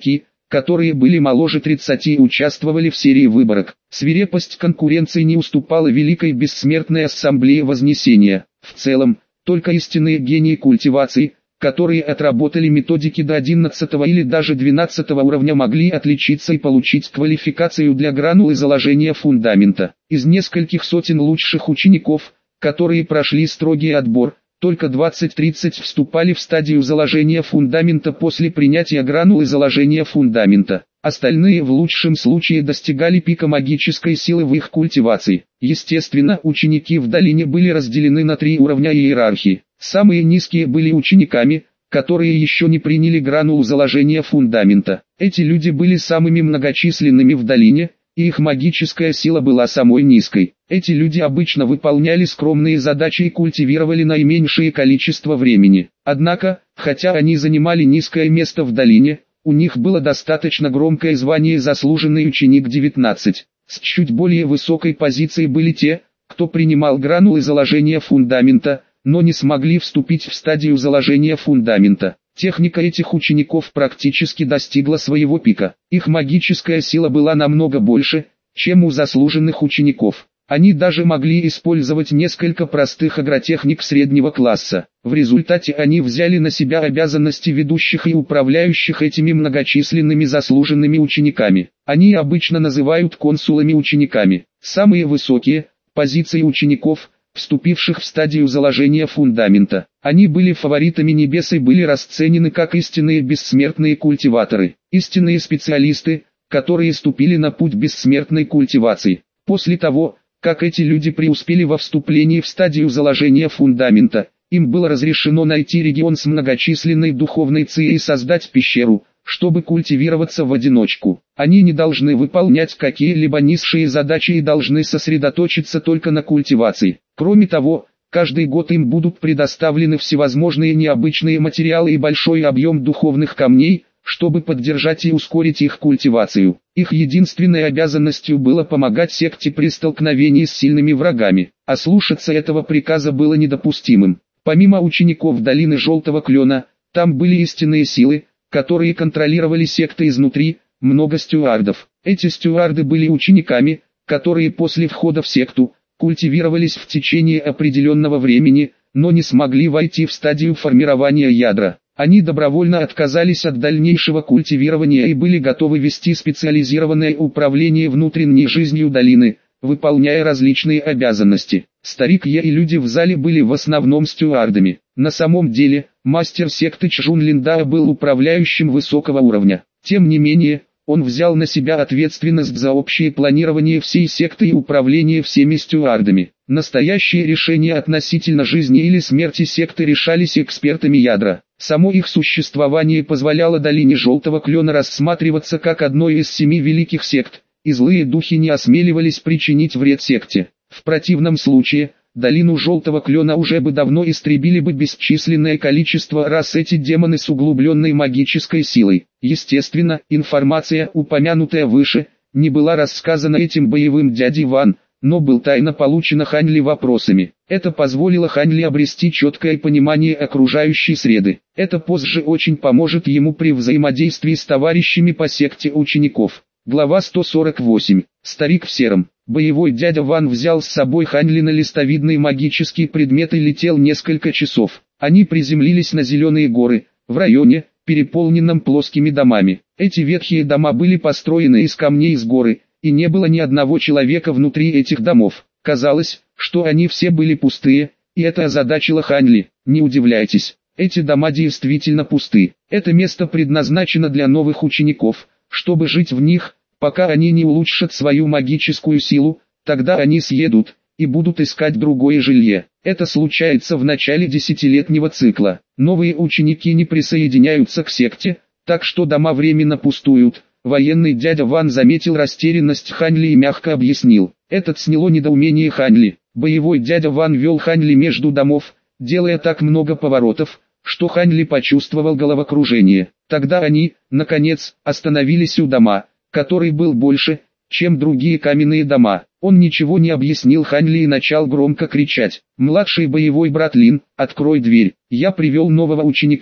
которые были моложе 30 и участвовали в серии выборок. Свирепость конкуренции не уступала Великой Бессмертной Ассамблее Вознесения. В целом, только истинные гении культивации, которые отработали методики до 11 или даже 12 уровня, могли отличиться и получить квалификацию для гранулы заложения фундамента. Из нескольких сотен лучших учеников, которые прошли строгий отбор, только 20-30 вступали в стадию заложения фундамента после принятия гранулы заложения фундамента. Остальные в лучшем случае достигали пика магической силы в их культивации. Естественно, ученики в долине были разделены на 3 уровня иерархии. Самые низкие были учениками, которые еще не приняли гранулу заложения фундамента. Эти люди были самыми многочисленными в долине, и их магическая сила была самой низкой. Эти люди обычно выполняли скромные задачи и культивировали наименьшее количество времени. Однако, хотя они занимали низкое место в долине, у них было достаточно громкое звание «Заслуженный ученик 19». С чуть более высокой позицией были те, кто принимал гранулы заложения фундамента, но не смогли вступить в стадию заложения фундамента. Техника этих учеников практически достигла своего пика. Их магическая сила была намного больше, чем у заслуженных учеников. Они даже могли использовать несколько простых агротехник среднего класса. В результате они взяли на себя обязанности ведущих и управляющих этими многочисленными заслуженными учениками. Они обычно называют консулами-учениками. Самые высокие позиции учеников, вступивших в стадию заложения фундамента. Они были фаворитами небес и были расценены как истинные бессмертные культиваторы, истинные специалисты, которые ступили на путь бессмертной культивации. После того, как эти люди преуспели во вступлении в стадию заложения фундамента, им было разрешено найти регион с многочисленной духовной ци и создать пещеру, чтобы культивироваться в одиночку. Они не должны выполнять какие-либо низшие задачи и должны сосредоточиться только на культивации. Кроме того, каждый год им будут предоставлены всевозможные необычные материалы и большой объем духовных камней, чтобы поддержать и ускорить их культивацию. Их единственной обязанностью было помогать секте при столкновении с сильными врагами. Ослушаться этого приказа было недопустимым. Помимо учеников долины Желтого Клена, там были истинные силы, которые контролировали секты изнутри, много стюардов. Эти стюарды были учениками, которые после входа в секту, культивировались в течение определенного времени, но не смогли войти в стадию формирования ядра. Они добровольно отказались от дальнейшего культивирования и были готовы вести специализированное управление внутренней жизнью долины, выполняя различные обязанности. Старик Е и люди в зале были в основном стюардами. На самом деле, мастер секты Чжун Линда был управляющим высокого уровня. Тем не менее, он взял на себя ответственность за общее планирование всей секты и управление всеми стюардами. Настоящие решения относительно жизни или смерти секты решались экспертами ядра. Само их существование позволяло долине Желтого Клена рассматриваться как одной из 7 великих сект, и злые духи не осмеливались причинить вред секте. В противном случае, долину Желтого Клена уже бы давно истребили бы бесчисленное количество раз эти демоны с углубленной магической силой. Естественно, информация, упомянутая выше, не была рассказана этим боевым дядей Ван, но был тайно получена Ханьли вопросами. Это позволило Ханьли обрести четкое понимание окружающей среды. Это позже очень поможет ему при взаимодействии с товарищами по секте учеников. Глава 148. Старик в сером. Боевой дядя Ван взял с собой Ханьли на листовидный магический предмет и летел несколько часов. Они приземлились на зеленые горы, в районе, переполненном плоскими домами. Эти ветхие дома были построены из камней с горы, и не было ни одного человека внутри этих домов. Казалось, что они все были пустые, и это озадачило Ханьли. Не удивляйтесь, эти дома действительно пусты. Это место предназначено для новых учеников, чтобы жить в них, пока они не улучшат свою магическую силу, тогда они съедут, и будут искать другое жилье. Это случается в начале десятилетнего цикла. Новые ученики не присоединяются к секте, так что дома временно пустуют. Военный дядя Ван заметил растерянность Ханьли и мягко объяснил. Это сняло недоумение Ханьли. Боевой дядя Ван вел Ханьли между домов, делая так много поворотов, что Ханьли почувствовал головокружение. Тогда они, наконец, остановились у дома, который был больше, чем другие каменные дома. Он ничего не объяснил Ханьли и начал громко кричать. «Младший боевой брат Лин, открой дверь, я привел нового ученика,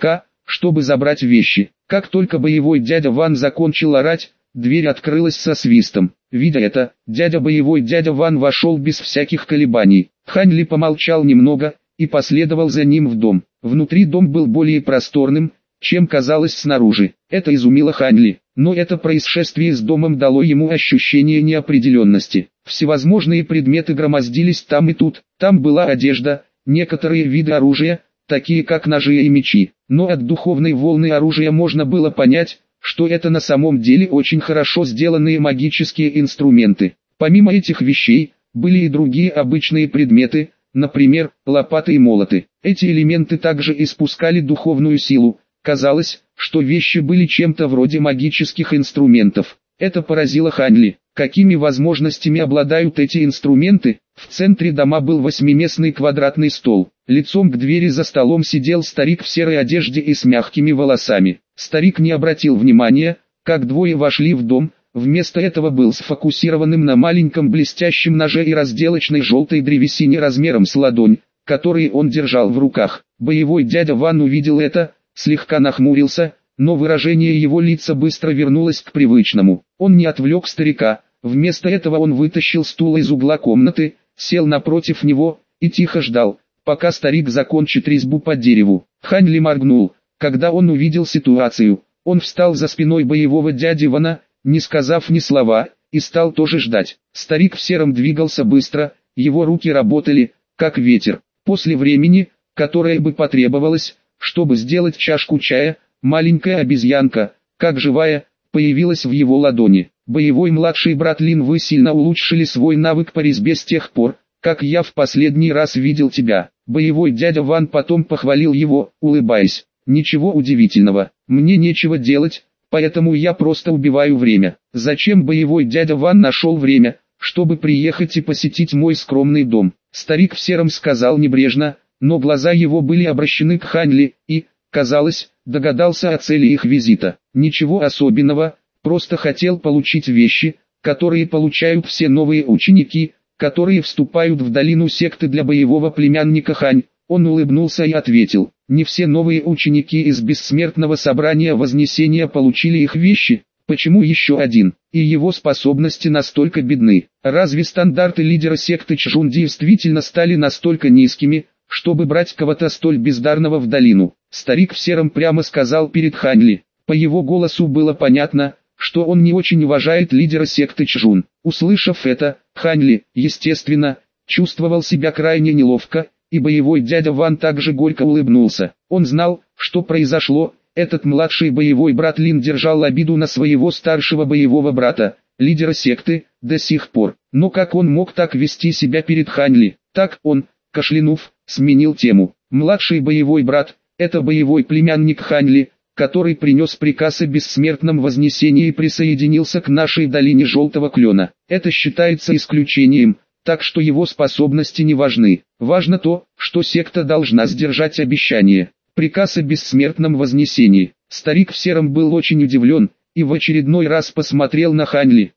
чтобы забрать вещи. Как только боевой дядя Ван закончил орать, дверь открылась со свистом. Видя это, боевой дядя Ван вошел без всяких колебаний. Хань Ли помолчал немного и последовал за ним в дом. Внутри дом был более просторным, чем казалось снаружи. Это изумило Хань Ли, но это происшествие с домом дало ему ощущение неопределенности. Всевозможные предметы громоздились там и тут. Там была одежда, некоторые виды оружия, такие как ножи и мечи. Но от духовной волны оружия можно было понять, что это на самом деле очень хорошо сделанные магические инструменты. Помимо этих вещей, были и другие обычные предметы, например, лопаты и молоты. Эти элементы также испускали духовную силу. Казалось, что вещи были чем-то вроде магических инструментов. Это поразило Хань Ли. Какими возможностями обладают эти инструменты? В центре дома был восьмиместный квадратный стол. Лицом к двери за столом сидел старик в серой одежде и с мягкими волосами. Старик не обратил внимания, как двое вошли в дом, вместо этого был сфокусированным на маленьком блестящем ноже и разделочной желтой древесине размером с ладонь, которые он держал в руках. Боевой дядя Ван увидел это, слегка нахмурился, но выражение его лица быстро вернулось к привычному. Он не отвлек старика, вместо этого он вытащил стул из угла комнаты, сел напротив него и тихо ждал, пока старик закончит резьбу по дереву. Хань Ли моргнул, когда он увидел ситуацию. Он встал за спиной боевого дяди Вана, не сказав ни слова, и стал тоже ждать. Старик в сером двигался быстро, его руки работали, как ветер. После времени, которое бы потребовалось, чтобы сделать чашку чая, маленькая обезьянка, как живая, появилась в его ладони. Боевой младший брат Лин, вы сильно улучшили свой навык по резьбе с тех пор, как я в последний раз видел тебя. Боевой дядя Ван потом похвалил его, улыбаясь. Ничего удивительного, мне нечего делать, поэтому я просто убиваю время. Зачем боевой дядя Ван нашел время, чтобы приехать и посетить мой скромный дом? Старик в сером сказал небрежно, но глаза его были обращены к Хань Ли и, казалось, догадался о цели их визита. Ничего особенного, просто хотел получить вещи, которые получают все новые ученики, которые вступают в долину секты для боевого племянника Хань. Он улыбнулся и ответил, не все новые ученики из бессмертного собрания Вознесения получили их вещи, почему еще один, и его способности настолько бедны. Разве стандарты лидера секты Чжун действительно стали настолько низкими, чтобы брать кого-то столь бездарного в долину? Старик в сером прямо сказал перед Хань Ли. По его голосу было понятно, что он не очень уважает лидера секты Чжун. Услышав это, Хань Ли, естественно, чувствовал себя крайне неловко, и боевой дядя Ван также горько улыбнулся. Он знал, что произошло. Этот младший боевой брат Лин держал обиду на своего старшего боевого брата, лидера секты, до сих пор. Но как он мог так вести себя перед Хань Ли? Так он, кашлянув, сменил тему. Младший боевой брат, это боевой племянник Хань Ли, который принес приказ о бессмертном вознесении и присоединился к нашей долине Желтого Клена. Это считается исключением, так что его способности не важны. Важно то, что секта должна сдержать обещание. Приказ о бессмертном вознесении. Старик в сером был очень удивлен, и в очередной раз посмотрел на Хань Ли.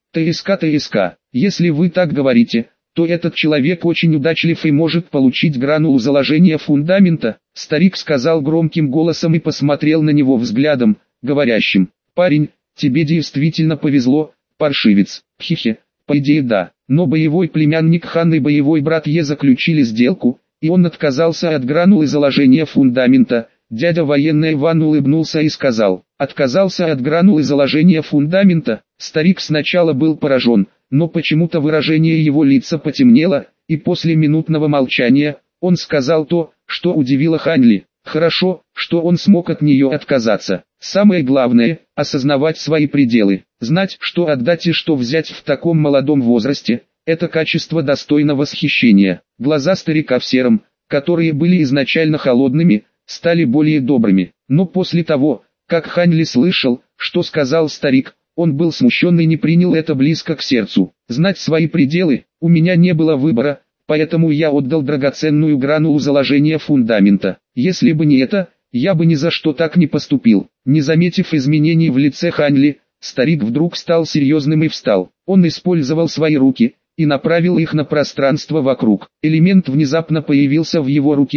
ТСК, если вы так говорите, то этот человек очень удачлив и может получить гранулу заложения фундамента. Старик сказал громким голосом и посмотрел на него взглядом, говорящим, парень, тебе действительно повезло, паршивец. Хе-хе, по идее да, но боевой племянник Хан и боевой брат Е заключили сделку, и он отказался от гранулы заложения фундамента. Дядя военный Ван улыбнулся и сказал, отказался от гранулы заложения фундамента. Старик сначала был поражен, но почему-то выражение его лица потемнело, и после минутного молчания, он сказал то, что удивило Хань Ли. Хорошо, что он смог от нее отказаться. Самое главное – осознавать свои пределы, знать, что отдать и что взять в таком молодом возрасте – это качество достойно восхищения. Глаза старика в сером, которые были изначально холодными, стали более добрыми. Но после того, как Хань Ли слышал, что сказал старик, он был смущен и не принял это близко к сердцу. Знать свои пределы, у меня не было выбора, поэтому я отдал драгоценную гранулу заложения фундамента. Если бы не это, я бы ни за что так не поступил. Не заметив изменений в лице Хань Ли, старик вдруг стал серьезным и встал. Он использовал свои руки и направил их на пространство вокруг. Элемент внезапно появился в его руке,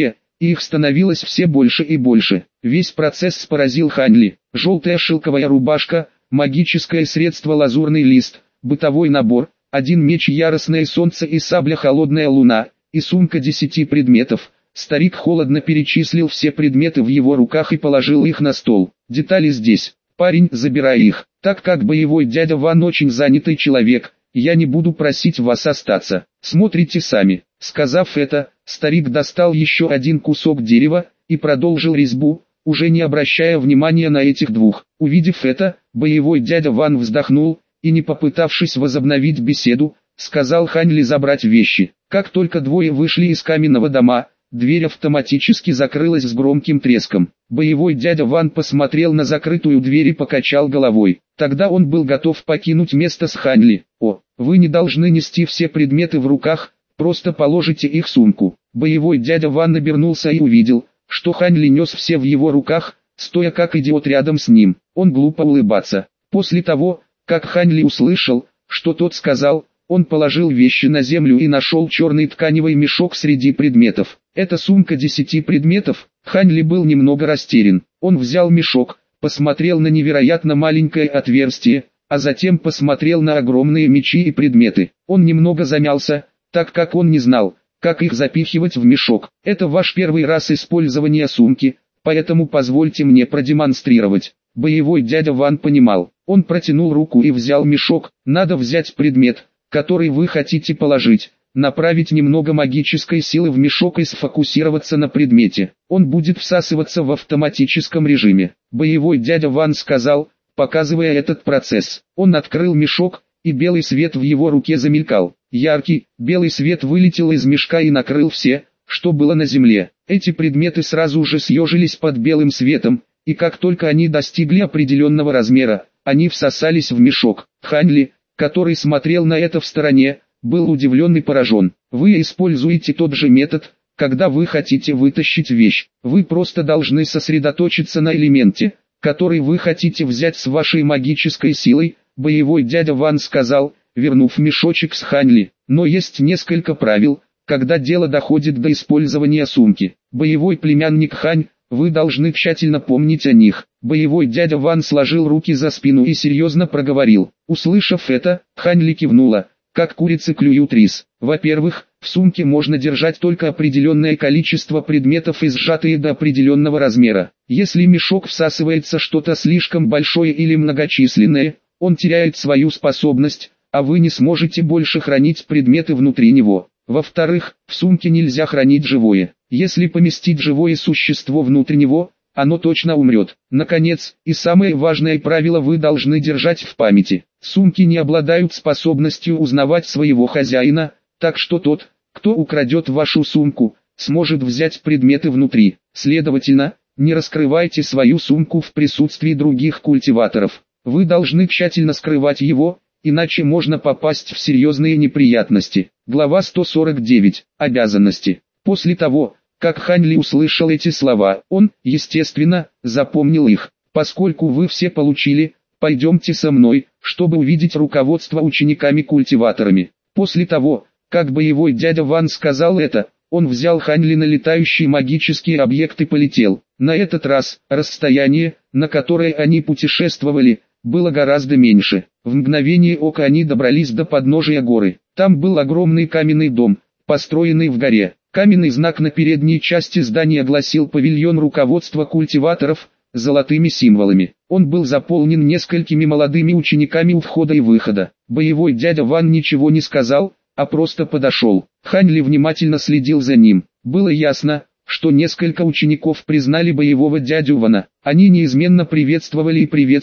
и их становилось все больше и больше. Весь процесс поразил Хань Ли. Желтая шелковая рубашка, магическое средство лазурный лист, бытовой набор, один меч яростное солнце и сабля холодная луна, и сумка 10 предметов. Старик холодно перечислил все предметы в его руках и положил их на стол. Детали здесь. Парень, забирай их. Так как боевой дядя Ван очень занятый человек, я не буду просить вас остаться. Смотрите сами. Сказав это, старик достал еще один кусок дерева и продолжил резьбу, уже не обращая внимания на этих двух. Увидев это, боевой дядя Ван вздохнул и, не попытавшись возобновить беседу, сказал Хань Ли забрать вещи. Как только двое вышли из каменного дома, дверь автоматически закрылась с громким треском. Боевой дядя Ван посмотрел на закрытую дверь и покачал головой. Тогда он был готов покинуть место с Хань Ли. «О, вы не должны нести все предметы в руках, просто положите их в сумку». Боевой дядя Ван обернулся и увидел, что Хань Ли нес все в его руках, стоя как идиот рядом с ним. Он глупо улыбался. После того, как Хань Ли услышал, что тот сказал, он положил вещи на землю и нашел черный тканевый мешок среди предметов. Это сумка 10 предметов. Хань Ли был немного растерян. Он взял мешок, посмотрел на невероятно маленькое отверстие, а затем посмотрел на огромные мечи и предметы. Он немного замялся, так как он не знал, как их запихивать в мешок. Это ваш первый раз использования сумки, поэтому позвольте мне продемонстрировать. Боевой дядя Ван понимал. Он протянул руку и взял мешок. Надо взять предмет, который вы хотите положить, направить немного магической силы в мешок и сфокусироваться на предмете. Он будет всасываться в автоматическом режиме. Боевой дядя Ван сказал, показывая этот процесс. Он открыл мешок, и белый свет в его руке замелькал. Яркий, белый свет вылетел из мешка и накрыл все, что было на земле. Эти предметы сразу же съежились под белым светом, и как только они достигли определенного размера, они всосались в мешок. Хань Ли, который смотрел на это в стороне, был удивлен и поражен. Вы используете тот же метод, когда вы хотите вытащить вещь. Вы просто должны сосредоточиться на элементе, который вы хотите взять с вашей магической силой, боевой дядя Ван сказал, вернув мешочек с Хань Ли. Но есть несколько правил, когда дело доходит до использования сумки. Боевой племянник Хань, вы должны тщательно помнить о них. Боевой дядя Ван сложил руки за спину и серьезно проговорил. Услышав это, Хань Ли кивнула, как курицы клюют рис. Во-первых, в сумке можно держать только определенное количество предметов и сжатые до определенного размера. Если мешок всасывается что-то слишком большое или многочисленное, он теряет свою способность, а вы не сможете больше хранить предметы внутри него. Во-вторых, в сумке нельзя хранить живое. Если поместить живое существо внутрь него, оно точно умрет. Наконец, и самое важное правило вы должны держать в памяти. Сумки не обладают способностью узнавать своего хозяина, так что тот, кто украдет вашу сумку, сможет взять предметы внутри. Следовательно, не раскрывайте свою сумку в присутствии других культиваторов. Вы должны тщательно скрывать его, иначе можно попасть в серьезные неприятности. Глава 149. Обязанности. После того, как Хань Ли услышал эти слова, он, естественно, запомнил их. Поскольку вы все получили, пойдемте со мной, чтобы увидеть руководство учениками-культиваторами. После того, как боевой дядя Ван сказал это, он взял Хань Ли на летающий магический объект и полетел. На этот раз, расстояние, на которое они путешествовали, было гораздо меньше. В мгновение ока они добрались до подножия горы. Там был огромный каменный дом, построенный в горе. Каменный знак на передней части здания гласил «Павильон руководства культиваторов», золотыми символами. Он был заполнен несколькими молодыми учениками у входа и выхода. Боевой дядя Ван ничего не сказал, а просто подошел. Хань Ли внимательно следил за ним. Было ясно, что несколько учеников признали боевого дядю Вана. Они неизменно приветствовали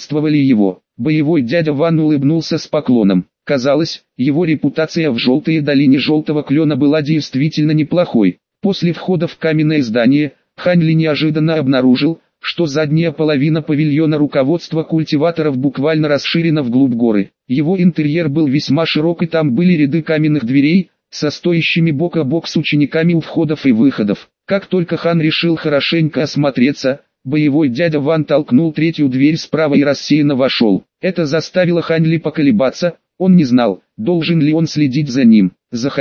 его. Боевой дядя Ван улыбнулся с поклоном. Казалось, его репутация в Желтой долине Желтого Клена была действительно неплохой. После входа в каменное здание, Хань Ли неожиданно обнаружил, что задняя половина павильона руководства культиваторов буквально расширена вглубь горы. Его интерьер был весьма широк и там были ряды каменных дверей, со стоящими бок о бок с учениками у входов и выходов. Как только Хан решил хорошенько осмотреться, боевой дядя Ван толкнул третью дверь справа и рассеянно вошел. Это заставило Хань Ли поколебаться, он не знал, должен ли он следить за ним. «Заходи».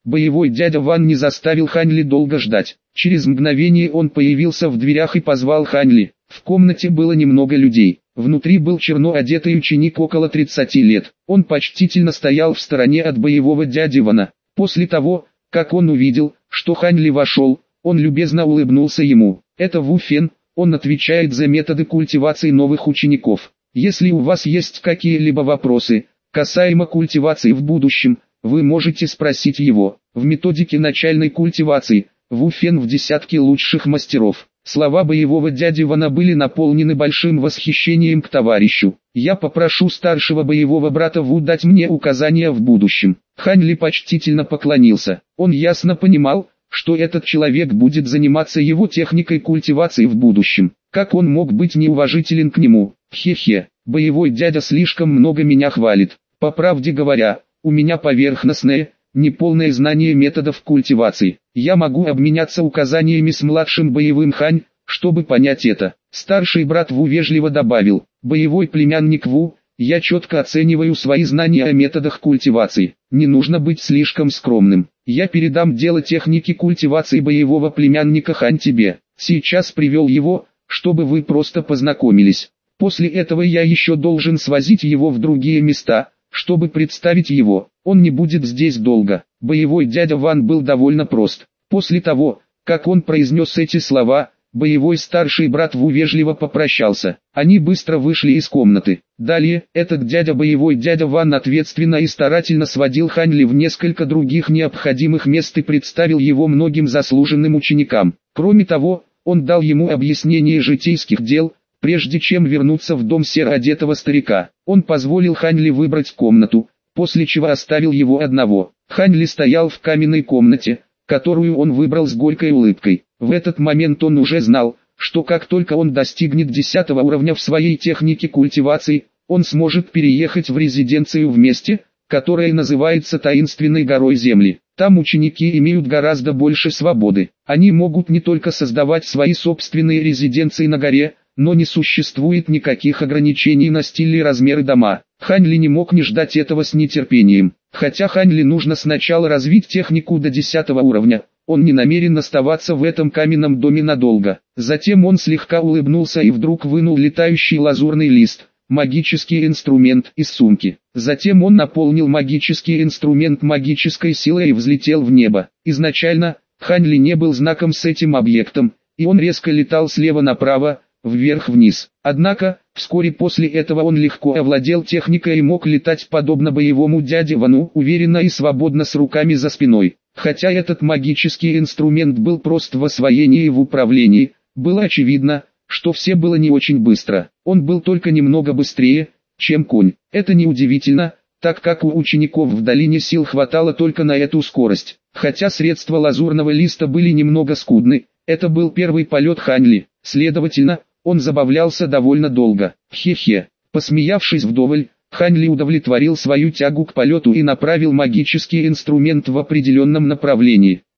Боевой дядя Ван не заставил Хань Ли долго ждать. Через мгновение он появился в дверях и позвал Хань Ли. В комнате было немного людей. Внутри был черно одетый ученик около 30 лет. Он почтительно стоял в стороне от боевого дяди Вана. После того, как он увидел, что Хань Ли вошел, он любезно улыбнулся ему. «Это Ву Фен, он отвечает за методы культивации новых учеников. Если у вас есть какие-либо вопросы, касаемо культивации в будущем, вы можете спросить его. В методике начальной культивации, Ву Фен в десятке лучших мастеров». Слова боевого дяди Вана были наполнены большим восхищением к товарищу. «Я попрошу старшего боевого брата Ву дать мне указания в будущем». Хань Ли почтительно поклонился. Он ясно понимал, что этот человек будет заниматься его техникой культивации в будущем. Как он мог быть неуважителен к нему? Хе-хе, боевой дядя слишком много меня хвалит. По правде говоря, у меня поверхностное, неполное знание методов культивации. Я могу обменяться указаниями с младшим боевым Хань, чтобы понять это. Старший брат Ву вежливо добавил: «Боевой племянник Ву, я четко оцениваю свои знания о методах культивации. Не нужно быть слишком скромным. Я передам дело техники культивации боевого племянника Хань тебе. Сейчас привел его, чтобы вы просто познакомились. После этого я еще должен свозить его в другие места, чтобы представить его. Он не будет здесь долго». Боевой дядя Ван был довольно прост. После того, как он произнес эти слова, боевой старший брат Ву вежливо попрощался. Они быстро вышли из комнаты. Далее, этот боевой дядя Ван ответственно и старательно сводил Хань Ли в несколько других необходимых мест и представил его многим заслуженным ученикам. Кроме того, он дал ему объяснение житейских дел, прежде чем вернуться в дом серо-одетого старика. Он позволил Хань Ли выбрать комнату, после чего оставил его одного. Хань Ли стоял в каменной комнате, которую он выбрал с горькой улыбкой. В этот момент он уже знал, что как только он достигнет 10 уровня в своей технике культивации, он сможет переехать в резиденцию в месте, которое называется Таинственной горой Земли. Там ученики имеют гораздо больше свободы. Они могут не только создавать свои собственные резиденции на горе, но не существует никаких ограничений на стиль и размеры дома. Хань Ли не мог не ждать этого с нетерпением. Хотя Хань Ли нужно сначала развить технику до 10 уровня, он не намерен оставаться в этом каменном доме надолго. Затем он слегка улыбнулся и вдруг вынул летающий лазурный лист, магический инструмент, из сумки. Затем он наполнил магический инструмент магической силой и взлетел в небо. Изначально, Хань Ли не был знаком с этим объектом, и он резко летал слева направо, вверх-вниз. Однако, вскоре после этого он легко овладел техникой и мог летать подобно боевому дяде Вану, уверенно и свободно с руками за спиной. Хотя этот магический инструмент был прост в освоении и в управлении, было очевидно, что все было не очень быстро. Он был только немного быстрее, чем конь. Это неудивительно, так как у учеников в долине сил хватало только на эту скорость. Хотя средства лазурного листа были немного скудны, это был первый полет Хань Ли. Следовательно, он забавлялся довольно долго. Хе-хе. Посмеявшись вдоволь, Хань Ли удовлетворил свою тягу к полету и направил магический инструмент в определенном направлении.